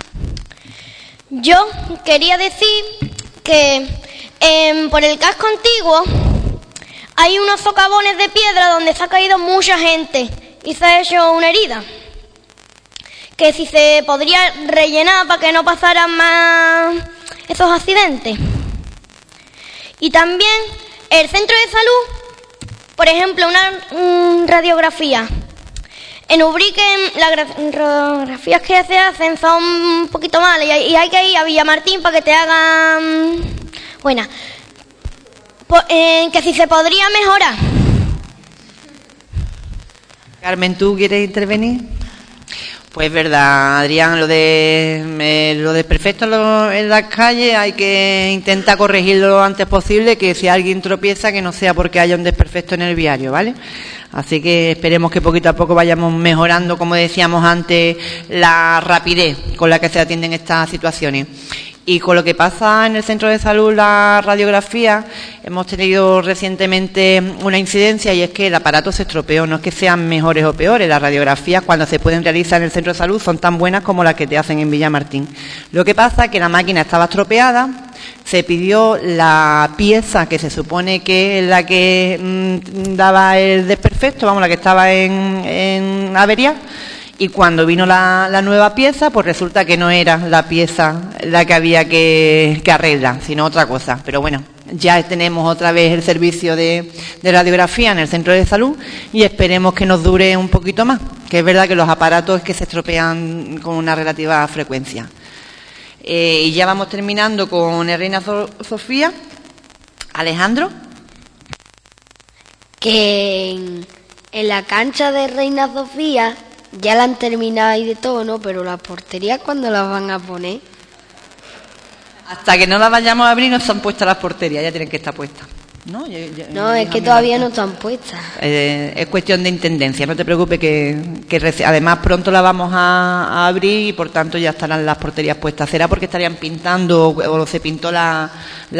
Speaker 4: Yo quería decir que por el casco antiguo hay unos socavones de piedra donde se ha caído mucha gente y se ha hecho una herida. Que si se podría rellenar para que no pasaran más esos accidentes. Y también el centro de salud, por ejemplo, una radiografía. En Ubrique las radiografías que se hacen son un poquito malas y hay que ir a Villamartín para que te hagan buena. Que si se podría mejorar.
Speaker 1: Carmen, ¿tú quieres intervenir? Pues es verdad, Adrián, lo de perfecto en las calles hay que intentar corregirlo lo antes posible, que si alguien tropieza que no sea porque haya un desperfecto en el viario, ¿vale? Así que esperemos que poquito a poco vayamos mejorando, como decíamos antes, la rapidez con la que se atienden estas situaciones. Y con lo que pasa en el centro de salud, la radiografía, hemos tenido recientemente una incidencia y es que el aparato se estropeó. No es que sean mejores o peores, las radiografías cuando se pueden realizar en el centro de salud son tan buenas como las que te hacen en Villamartín. Lo que pasa es que la máquina estaba estropeada, se pidió la pieza que se supone que es la que daba el desperfecto, vamos, la que estaba en avería, y cuando vino la nueva pieza, pues resulta que no era la pieza la que había que arreglar, sino otra cosa. Pero bueno, ya tenemos otra vez el servicio de radiografía en el centro de salud y esperemos que nos dure un poquito más, que es verdad que los aparatos es que se estropean con una relativa frecuencia. Y ya vamos terminando con el Reina Sofía. Alejandro.
Speaker 6: Que en la cancha de Reina Sofía ya la han terminado y de todo, ¿no? Pero las porterías, ¿cuándo las van a poner?
Speaker 1: Hasta que no las vayamos a abrir no están puestas las porterías, ya tienen que estar puestas. No,
Speaker 6: es que todavía no están puestas.
Speaker 1: Es cuestión de intendencia, no te preocupes que además pronto la vamos a abrir y por tanto ya estarán las porterías puestas. Será porque estarían pintando o se pintó la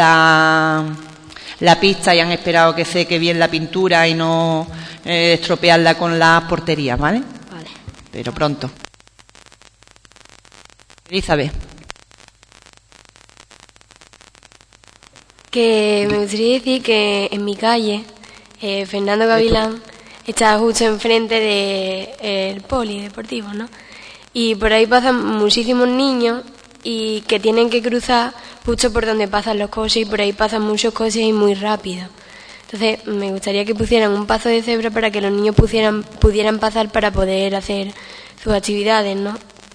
Speaker 1: pista y han esperado que seque bien la pintura y no estropearla con las porterías, ¿vale?
Speaker 6: Vale.
Speaker 1: Pero pronto. Elizabeth.
Speaker 7: Que me gustaría decir que en mi calle, Fernando Gavilán está justo enfrente del polideportivo, ¿no? Y por ahí pasan muchísimos niños y que tienen que cruzar justo por donde pasan los coches y por ahí pasan muchos coches y muy rápido. Entonces me gustaría que pusieran un paso de cebra para que los niños pudieran pasar para poder hacer sus actividades, ¿no?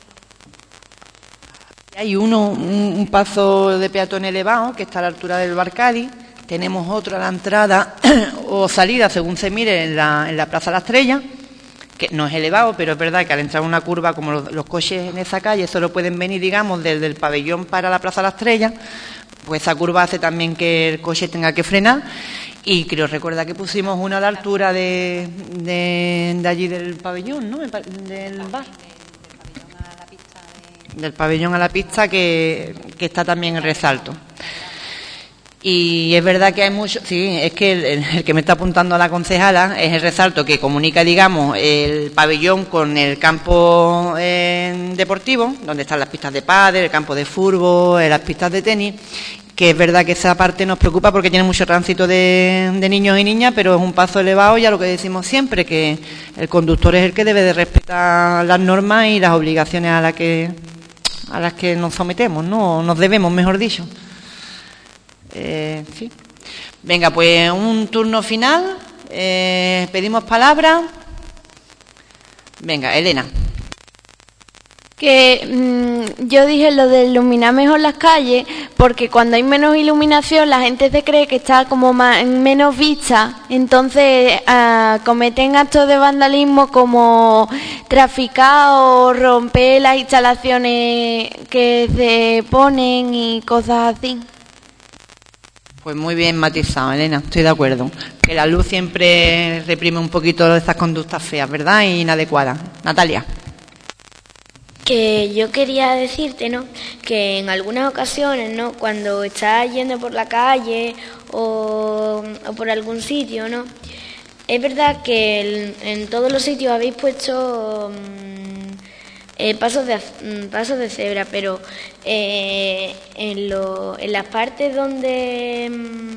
Speaker 1: Hay un paso de peatón elevado que está a la altura del Barcadi. Tenemos otro a la entrada o salida, según se mire, en la Plaza La Estrella, que no es elevado, pero es verdad que al entrar una curva, como los coches en esa calle solo pueden venir, digamos, desde el pabellón para la Plaza La Estrella, pues esa curva hace también que el coche tenga que frenar. Y creo recordar que pusimos uno a la altura de allí del pabellón, ¿no? Del bar. Del pabellón a la pista que está también en resalto. Y es verdad que hay mucho, sí, es que el que me está apuntando a la concejala es el resalto que comunica, digamos, el pabellón con el campo deportivo, donde están las pistas de pádel, el campo de fútbol, las pistas de tenis, que es verdad que esa parte nos preocupa porque tiene mucho tránsito de niños y niñas, pero es un paso elevado, ya lo que decimos siempre, que el conductor es el que debe de respetar las normas y las obligaciones a las que nos sometemos, ¿no? Nos debemos, mejor dicho. Sí. Venga, pues un turno final. Pedimos palabra. Venga, Elena.
Speaker 3: Que yo dije lo de iluminar mejor las calles, porque cuando hay menos iluminación la gente se cree que está como menos vista, entonces cometen actos de vandalismo como traficar o romper las instalaciones que se ponen y cosas así.
Speaker 1: Pues muy bien matizado, Elena, estoy de acuerdo. Que la luz siempre reprime un poquito de estas conductas feas, ¿verdad? Y inadecuadas. Natalia.
Speaker 5: Que yo quería decirte, ¿no?, que en algunas ocasiones, ¿no?, cuando estás yendo por la calle o por algún sitio, ¿no?, es verdad que en todos los sitios habéis puesto pasos de cebra, pero en las partes donde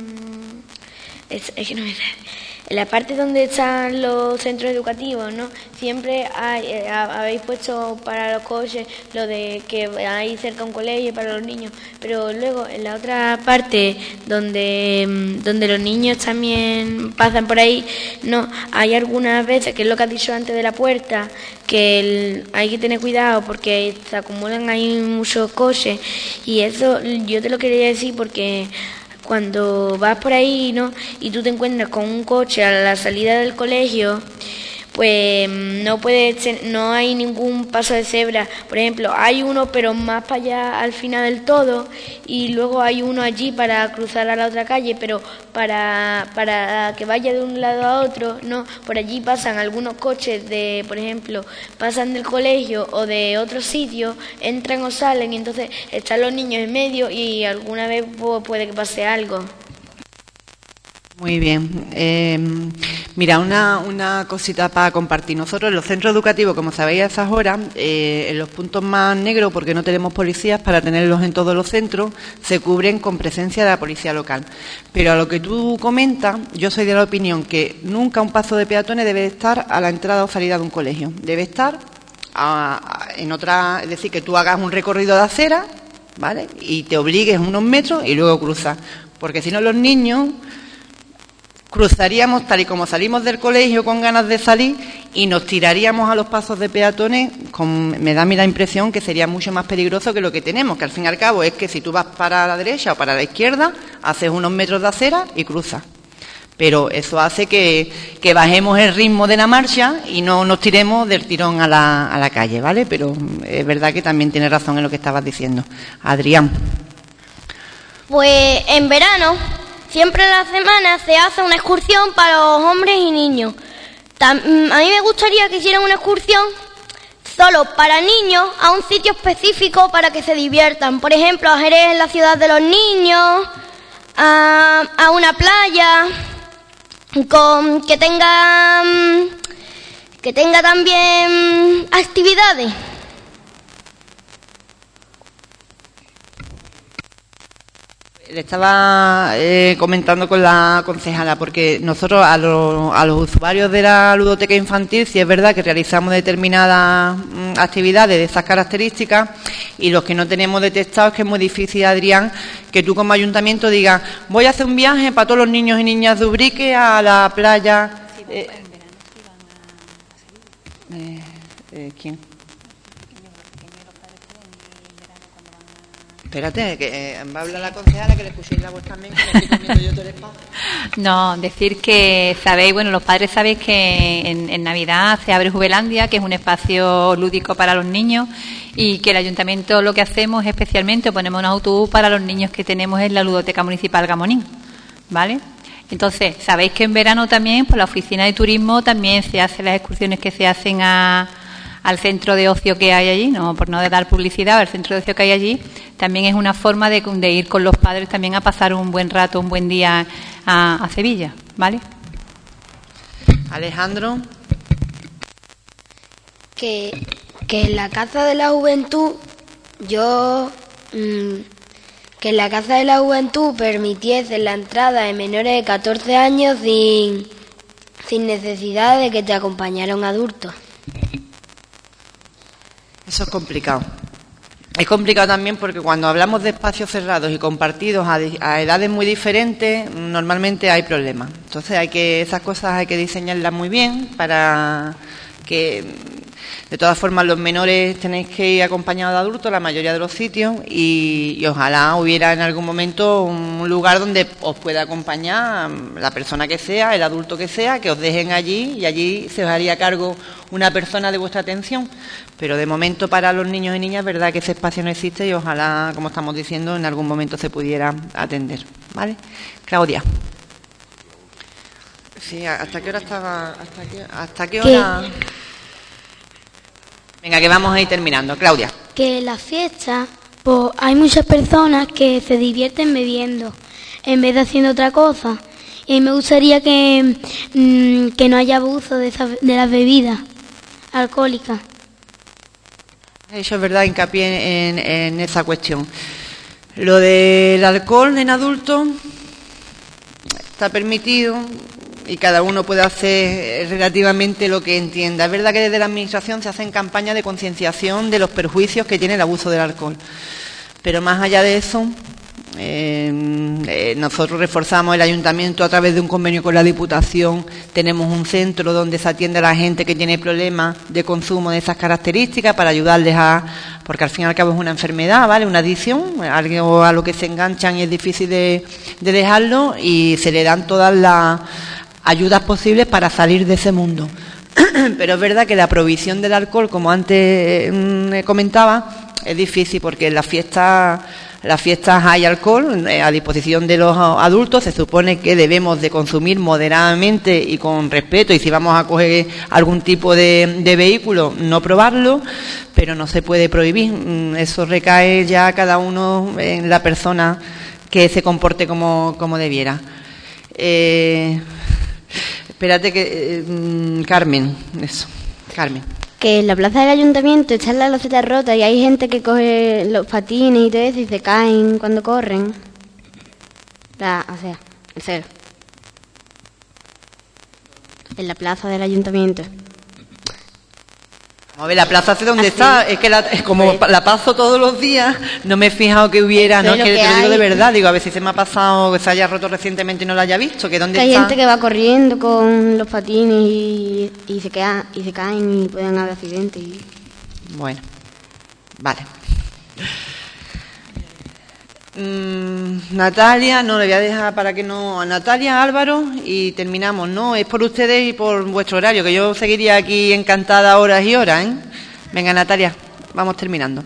Speaker 5: es que no me sale. En la parte donde están los centros educativos, ¿no?, siempre habéis puesto para los coches lo de que hay cerca un colegio para los niños, pero luego en la otra parte donde los niños también pasan por ahí, no, hay algunas veces, que es lo que has dicho antes de la puerta, que hay que tener cuidado porque se acumulan ahí muchos coches, y eso yo te lo quería decir porque cuando vas por ahí, ¿no?, y tú te encuentras con un coche a la salida del colegio, pues no hay ningún paso de cebra. Por ejemplo, hay uno pero más para allá al final del todo, y luego hay uno allí para cruzar a la otra calle, pero para que vaya de un lado a otro, no, por allí pasan algunos coches por ejemplo, pasan del colegio o de otro sitio, entran o salen, y entonces están los niños en medio y alguna vez puede que pase algo.
Speaker 1: Muy bien. Mira, una cosita para compartir. Nosotros en los centros educativos, como sabéis a esas horas, en los puntos más negros, porque no tenemos policías para tenerlos en todos los centros, se cubren con presencia de la policía local. Pero a lo que tú comentas, yo soy de la opinión que nunca un paso de peatones debe estar a la entrada o salida de un colegio. Debe estar en otra, es decir, que tú hagas un recorrido de acera, ¿vale? Y te obligues unos metros y luego cruzas. Porque si no, los niños cruzaríamos tal y como salimos del colegio con ganas de salir y nos tiraríamos a los pasos de peatones. Me da a mí la impresión que sería mucho más peligroso que lo que tenemos, que al fin y al cabo es que si tú vas para la derecha o para la izquierda, haces unos metros de acera y cruzas. Pero eso hace que bajemos el ritmo de la marcha y no nos tiremos del tirón a la calle, ¿vale? Pero es verdad que también tienes razón en lo que estabas diciendo. Adrián.
Speaker 4: Pues en verano, siempre en la semana se hace una excursión para los hombres y niños. A mí me gustaría que hicieran una excursión solo para niños a un sitio específico para que se diviertan. Por ejemplo, a Jerez, en la ciudad de los niños, a una playa, que tenga también actividades.
Speaker 1: Le estaba comentando con la concejala, porque nosotros a los usuarios de la ludoteca infantil sí es verdad que realizamos determinadas actividades de esas características, y los que no tenemos detectados es que es muy difícil, Adrián, que tú como ayuntamiento digas voy a hacer un viaje para todos los niños y niñas de Ubrique a la playa. ¿Quién? Espérate, que va a hablar la concejala, que le escuchéis la voz también, que le estoy comiendo yo todo el espacio.
Speaker 9: No, decir que sabéis, bueno, los padres sabéis que en Navidad se abre Juvelandia, que es un espacio lúdico para los niños, y que el ayuntamiento lo que hacemos es especialmente ponemos un autobús para los niños que tenemos en la ludoteca municipal Gamonín, ¿vale? Entonces, sabéis que en verano también, por la oficina de turismo, también se hacen las excursiones que se hacen al centro de ocio que hay allí, no por no dar publicidad, al centro de ocio que hay allí, también es una forma de ir con los padres también a pasar un buen rato, un buen día a Sevilla, ¿vale?
Speaker 1: Alejandro.
Speaker 6: Que en la Casa de la Juventud, que en la Casa de la Juventud permitiese la entrada de menores de 14 años sin necesidad de que te acompañara un adulto.
Speaker 1: Eso es complicado. Es complicado también porque cuando hablamos de espacios cerrados y compartidos a edades muy diferentes, normalmente hay problemas. Entonces esas cosas hay que diseñarlas muy bien para que, de todas formas, los menores tenéis que ir acompañados de adultos, la mayoría de los sitios, y ojalá hubiera en algún momento un lugar donde os pueda acompañar la persona que sea, el adulto que sea, que os dejen allí y allí se os haría cargo una persona de vuestra atención. Pero de momento para los niños y niñas es verdad que ese espacio no existe y ojalá, como estamos diciendo, en algún momento se pudiera atender, ¿vale? Claudia. Sí, ¿hasta qué hora estaba? ¿Hasta qué hora? Venga, que vamos a ir terminando. Claudia.
Speaker 2: Que en las fiestas, pues hay muchas personas que se divierten bebiendo en vez de haciendo otra cosa. Y me gustaría que no haya abuso de las bebidas alcohólicas.
Speaker 1: Eso es verdad, hincapié en esa cuestión. Lo del alcohol en adultos está permitido y cada uno puede hacer relativamente lo que entienda. Es verdad que desde la Administración se hacen campañas de concienciación de los perjuicios que tiene el abuso del alcohol. Pero más allá de eso, nosotros reforzamos el Ayuntamiento a través de un convenio con la Diputación. Tenemos un centro donde se atiende a la gente que tiene problemas de consumo de esas características para ayudarles porque al fin y al cabo es una enfermedad, ¿vale? Una adicción, algo a lo que se enganchan y es difícil de dejarlo, y se le dan todas las ayudas posibles para salir de ese mundo. Pero es verdad que la prohibición del alcohol, como antes comentaba, es difícil porque en las fiestas hay alcohol a disposición de los adultos. Se supone que debemos de consumir moderadamente y con respeto, y si vamos a coger algún tipo de vehículo, no probarlo, pero no se puede prohibir. Eso recae ya cada uno en la persona que se comporte como debiera. Espérate que... Carmen, eso. Carmen.
Speaker 6: Que en la plaza del ayuntamiento están las losetas rotas y hay gente que coge los patines y todo eso y se caen cuando corren. El cero. En la plaza del ayuntamiento.
Speaker 1: A ver, la plaza hace donde está, es que como la paso todos los días, no me he fijado que hubiera, no, es que te lo digo de verdad, digo, a ver si se me ha pasado que se haya roto recientemente y no lo haya visto, que dónde
Speaker 6: está. Hay gente que va corriendo con los patines y se caen y pueden haber accidentes.
Speaker 1: Bueno, vale. Natalia, no, le voy a dejar para que no... A Natalia, Álvaro, y terminamos, ¿no? Es por ustedes y por vuestro horario, que yo seguiría aquí encantada horas y horas, ¿eh? Venga, Natalia, vamos terminando.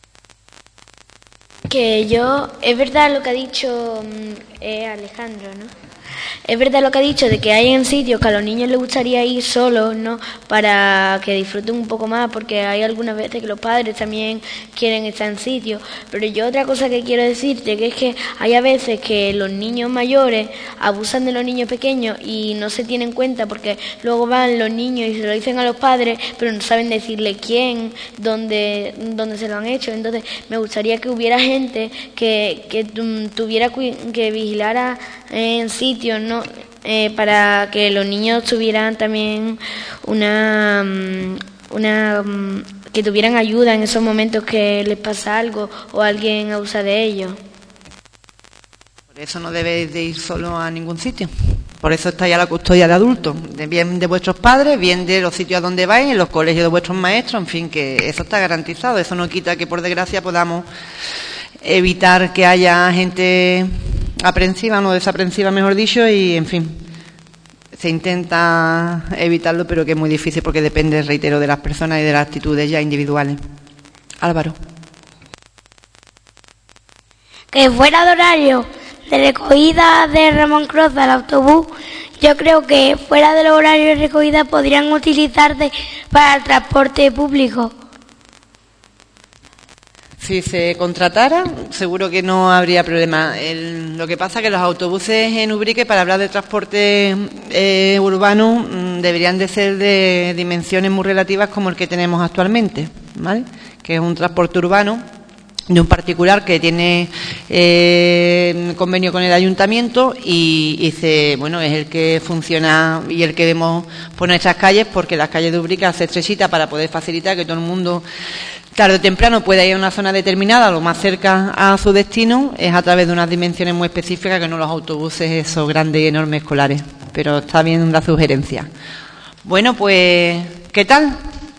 Speaker 8: Que es verdad lo que ha dicho Alejandro, ¿no? Es verdad lo que ha dicho de que hay en sitios que a los niños les gustaría ir solos, ¿no? Para que disfruten un poco más, porque hay algunas veces que los padres también quieren estar en sitios. Pero yo otra cosa que quiero decirte, que es que hay a veces que los niños mayores abusan de los niños pequeños y no se tienen cuenta, porque luego van los niños y se lo dicen a los padres, pero no saben decirle quién, dónde se lo han hecho. Entonces me gustaría que hubiera gente que tuviera que vigilara en sitios, ¿no? Para que los niños tuvieran también que tuvieran ayuda en esos momentos que les pasa algo o alguien abusa de ellos.
Speaker 1: Por eso no debéis de ir solo a ningún sitio. Por eso está ya la custodia de adultos, bien de vuestros padres, bien de los sitios a donde vais, en los colegios de vuestros maestros, en fin, que eso está garantizado. Eso no quita que, por desgracia, podamos evitar que haya gente aprensiva, no desaprensiva, mejor dicho, y en fin, se intenta evitarlo, pero que es muy difícil porque depende, reitero, de las personas y de las actitudes ya individuales. Álvaro.
Speaker 2: Que fuera de horario de recogida de Ramón Croza al autobús, yo creo que fuera del horario de recogida podrían utilizarse para el transporte público.
Speaker 1: Si se contratara, seguro que no habría problema. Lo que pasa es que los autobuses en Ubrique, para hablar de transporte urbano, deberían de ser de dimensiones muy relativas como el que tenemos actualmente, ¿vale? Que es un transporte urbano de un particular que tiene convenio con el ayuntamiento y es el que funciona y el que vemos por nuestras calles, porque las calles de Ubrique se estrechita para poder facilitar que todo el mundo tarde o temprano pueda ir a una zona determinada, lo más cerca a su destino, es a través de unas dimensiones muy específicas, que no los autobuses esos grandes y enormes escolares. Pero está bien la sugerencia. Bueno, pues, ¿qué tal?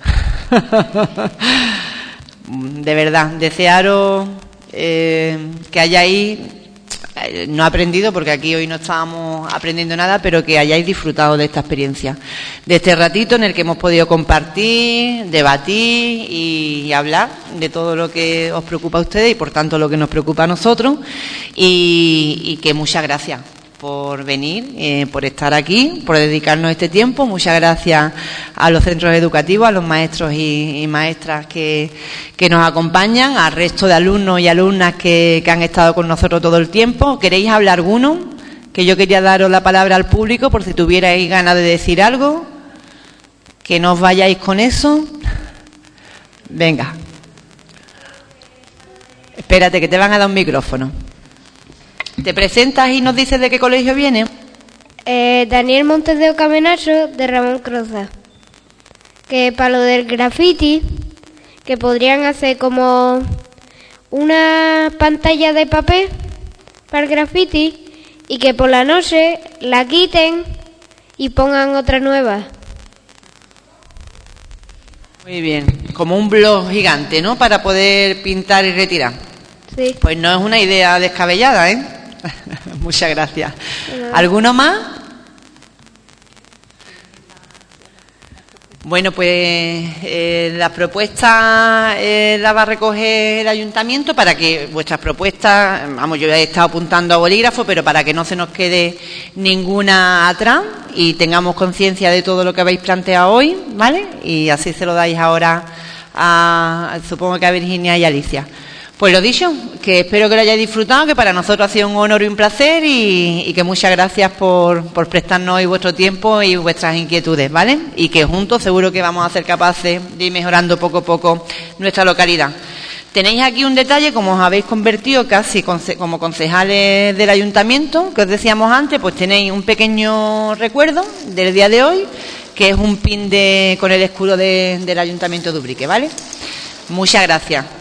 Speaker 1: De verdad, desearos que hayáis, no aprendido, porque aquí hoy no estábamos aprendiendo nada, pero que hayáis disfrutado de esta experiencia, de este ratito en el que hemos podido compartir, debatir y hablar de todo lo que os preocupa a ustedes y por tanto lo que nos preocupa a nosotros, y que muchas gracias por venir, por estar aquí, por dedicarnos este tiempo. Muchas gracias a los centros educativos, a los maestros y maestras que nos acompañan, al resto de alumnos y alumnas que han estado con nosotros todo el tiempo. ¿Queréis hablar alguno? Que yo quería daros la palabra al público por si tuvierais ganas de decir algo. Que no os vayáis con eso. Venga. Espérate, que te van a dar un micrófono. ¿Te presentas y nos dices de qué colegio vienes?
Speaker 10: Daniel Montes de Ocamenaso, de Ramón Croza. Que para lo del graffiti, que podrían hacer como una pantalla de papel para el graffiti y que por la noche la quiten y pongan otra nueva.
Speaker 1: Muy bien, como un blog gigante, ¿no? Para poder pintar y retirar.
Speaker 10: Sí.
Speaker 1: Pues no es una idea descabellada, ¿eh? Muchas gracias. ¿Alguno más? Bueno, pues la propuesta la va a recoger el ayuntamiento para que vuestras propuestas, yo he estado apuntando a bolígrafo, pero para que no se nos quede ninguna atrás y tengamos conciencia de todo lo que habéis planteado hoy, ¿vale? Y así se lo dais ahora supongo que a Virginia y Alicia. Pues lo dicho, que espero que lo hayáis disfrutado, que para nosotros ha sido un honor y un placer y que muchas gracias por prestarnos hoy vuestro tiempo y vuestras inquietudes, ¿vale? Y que juntos seguro que vamos a ser capaces de ir mejorando poco a poco nuestra localidad. Tenéis aquí un detalle, como os habéis convertido casi como concejales del ayuntamiento, que os decíamos antes, pues tenéis un pequeño recuerdo del día de hoy, que es un pin con el escudo del ayuntamiento de Ubrique, ¿vale? Muchas gracias.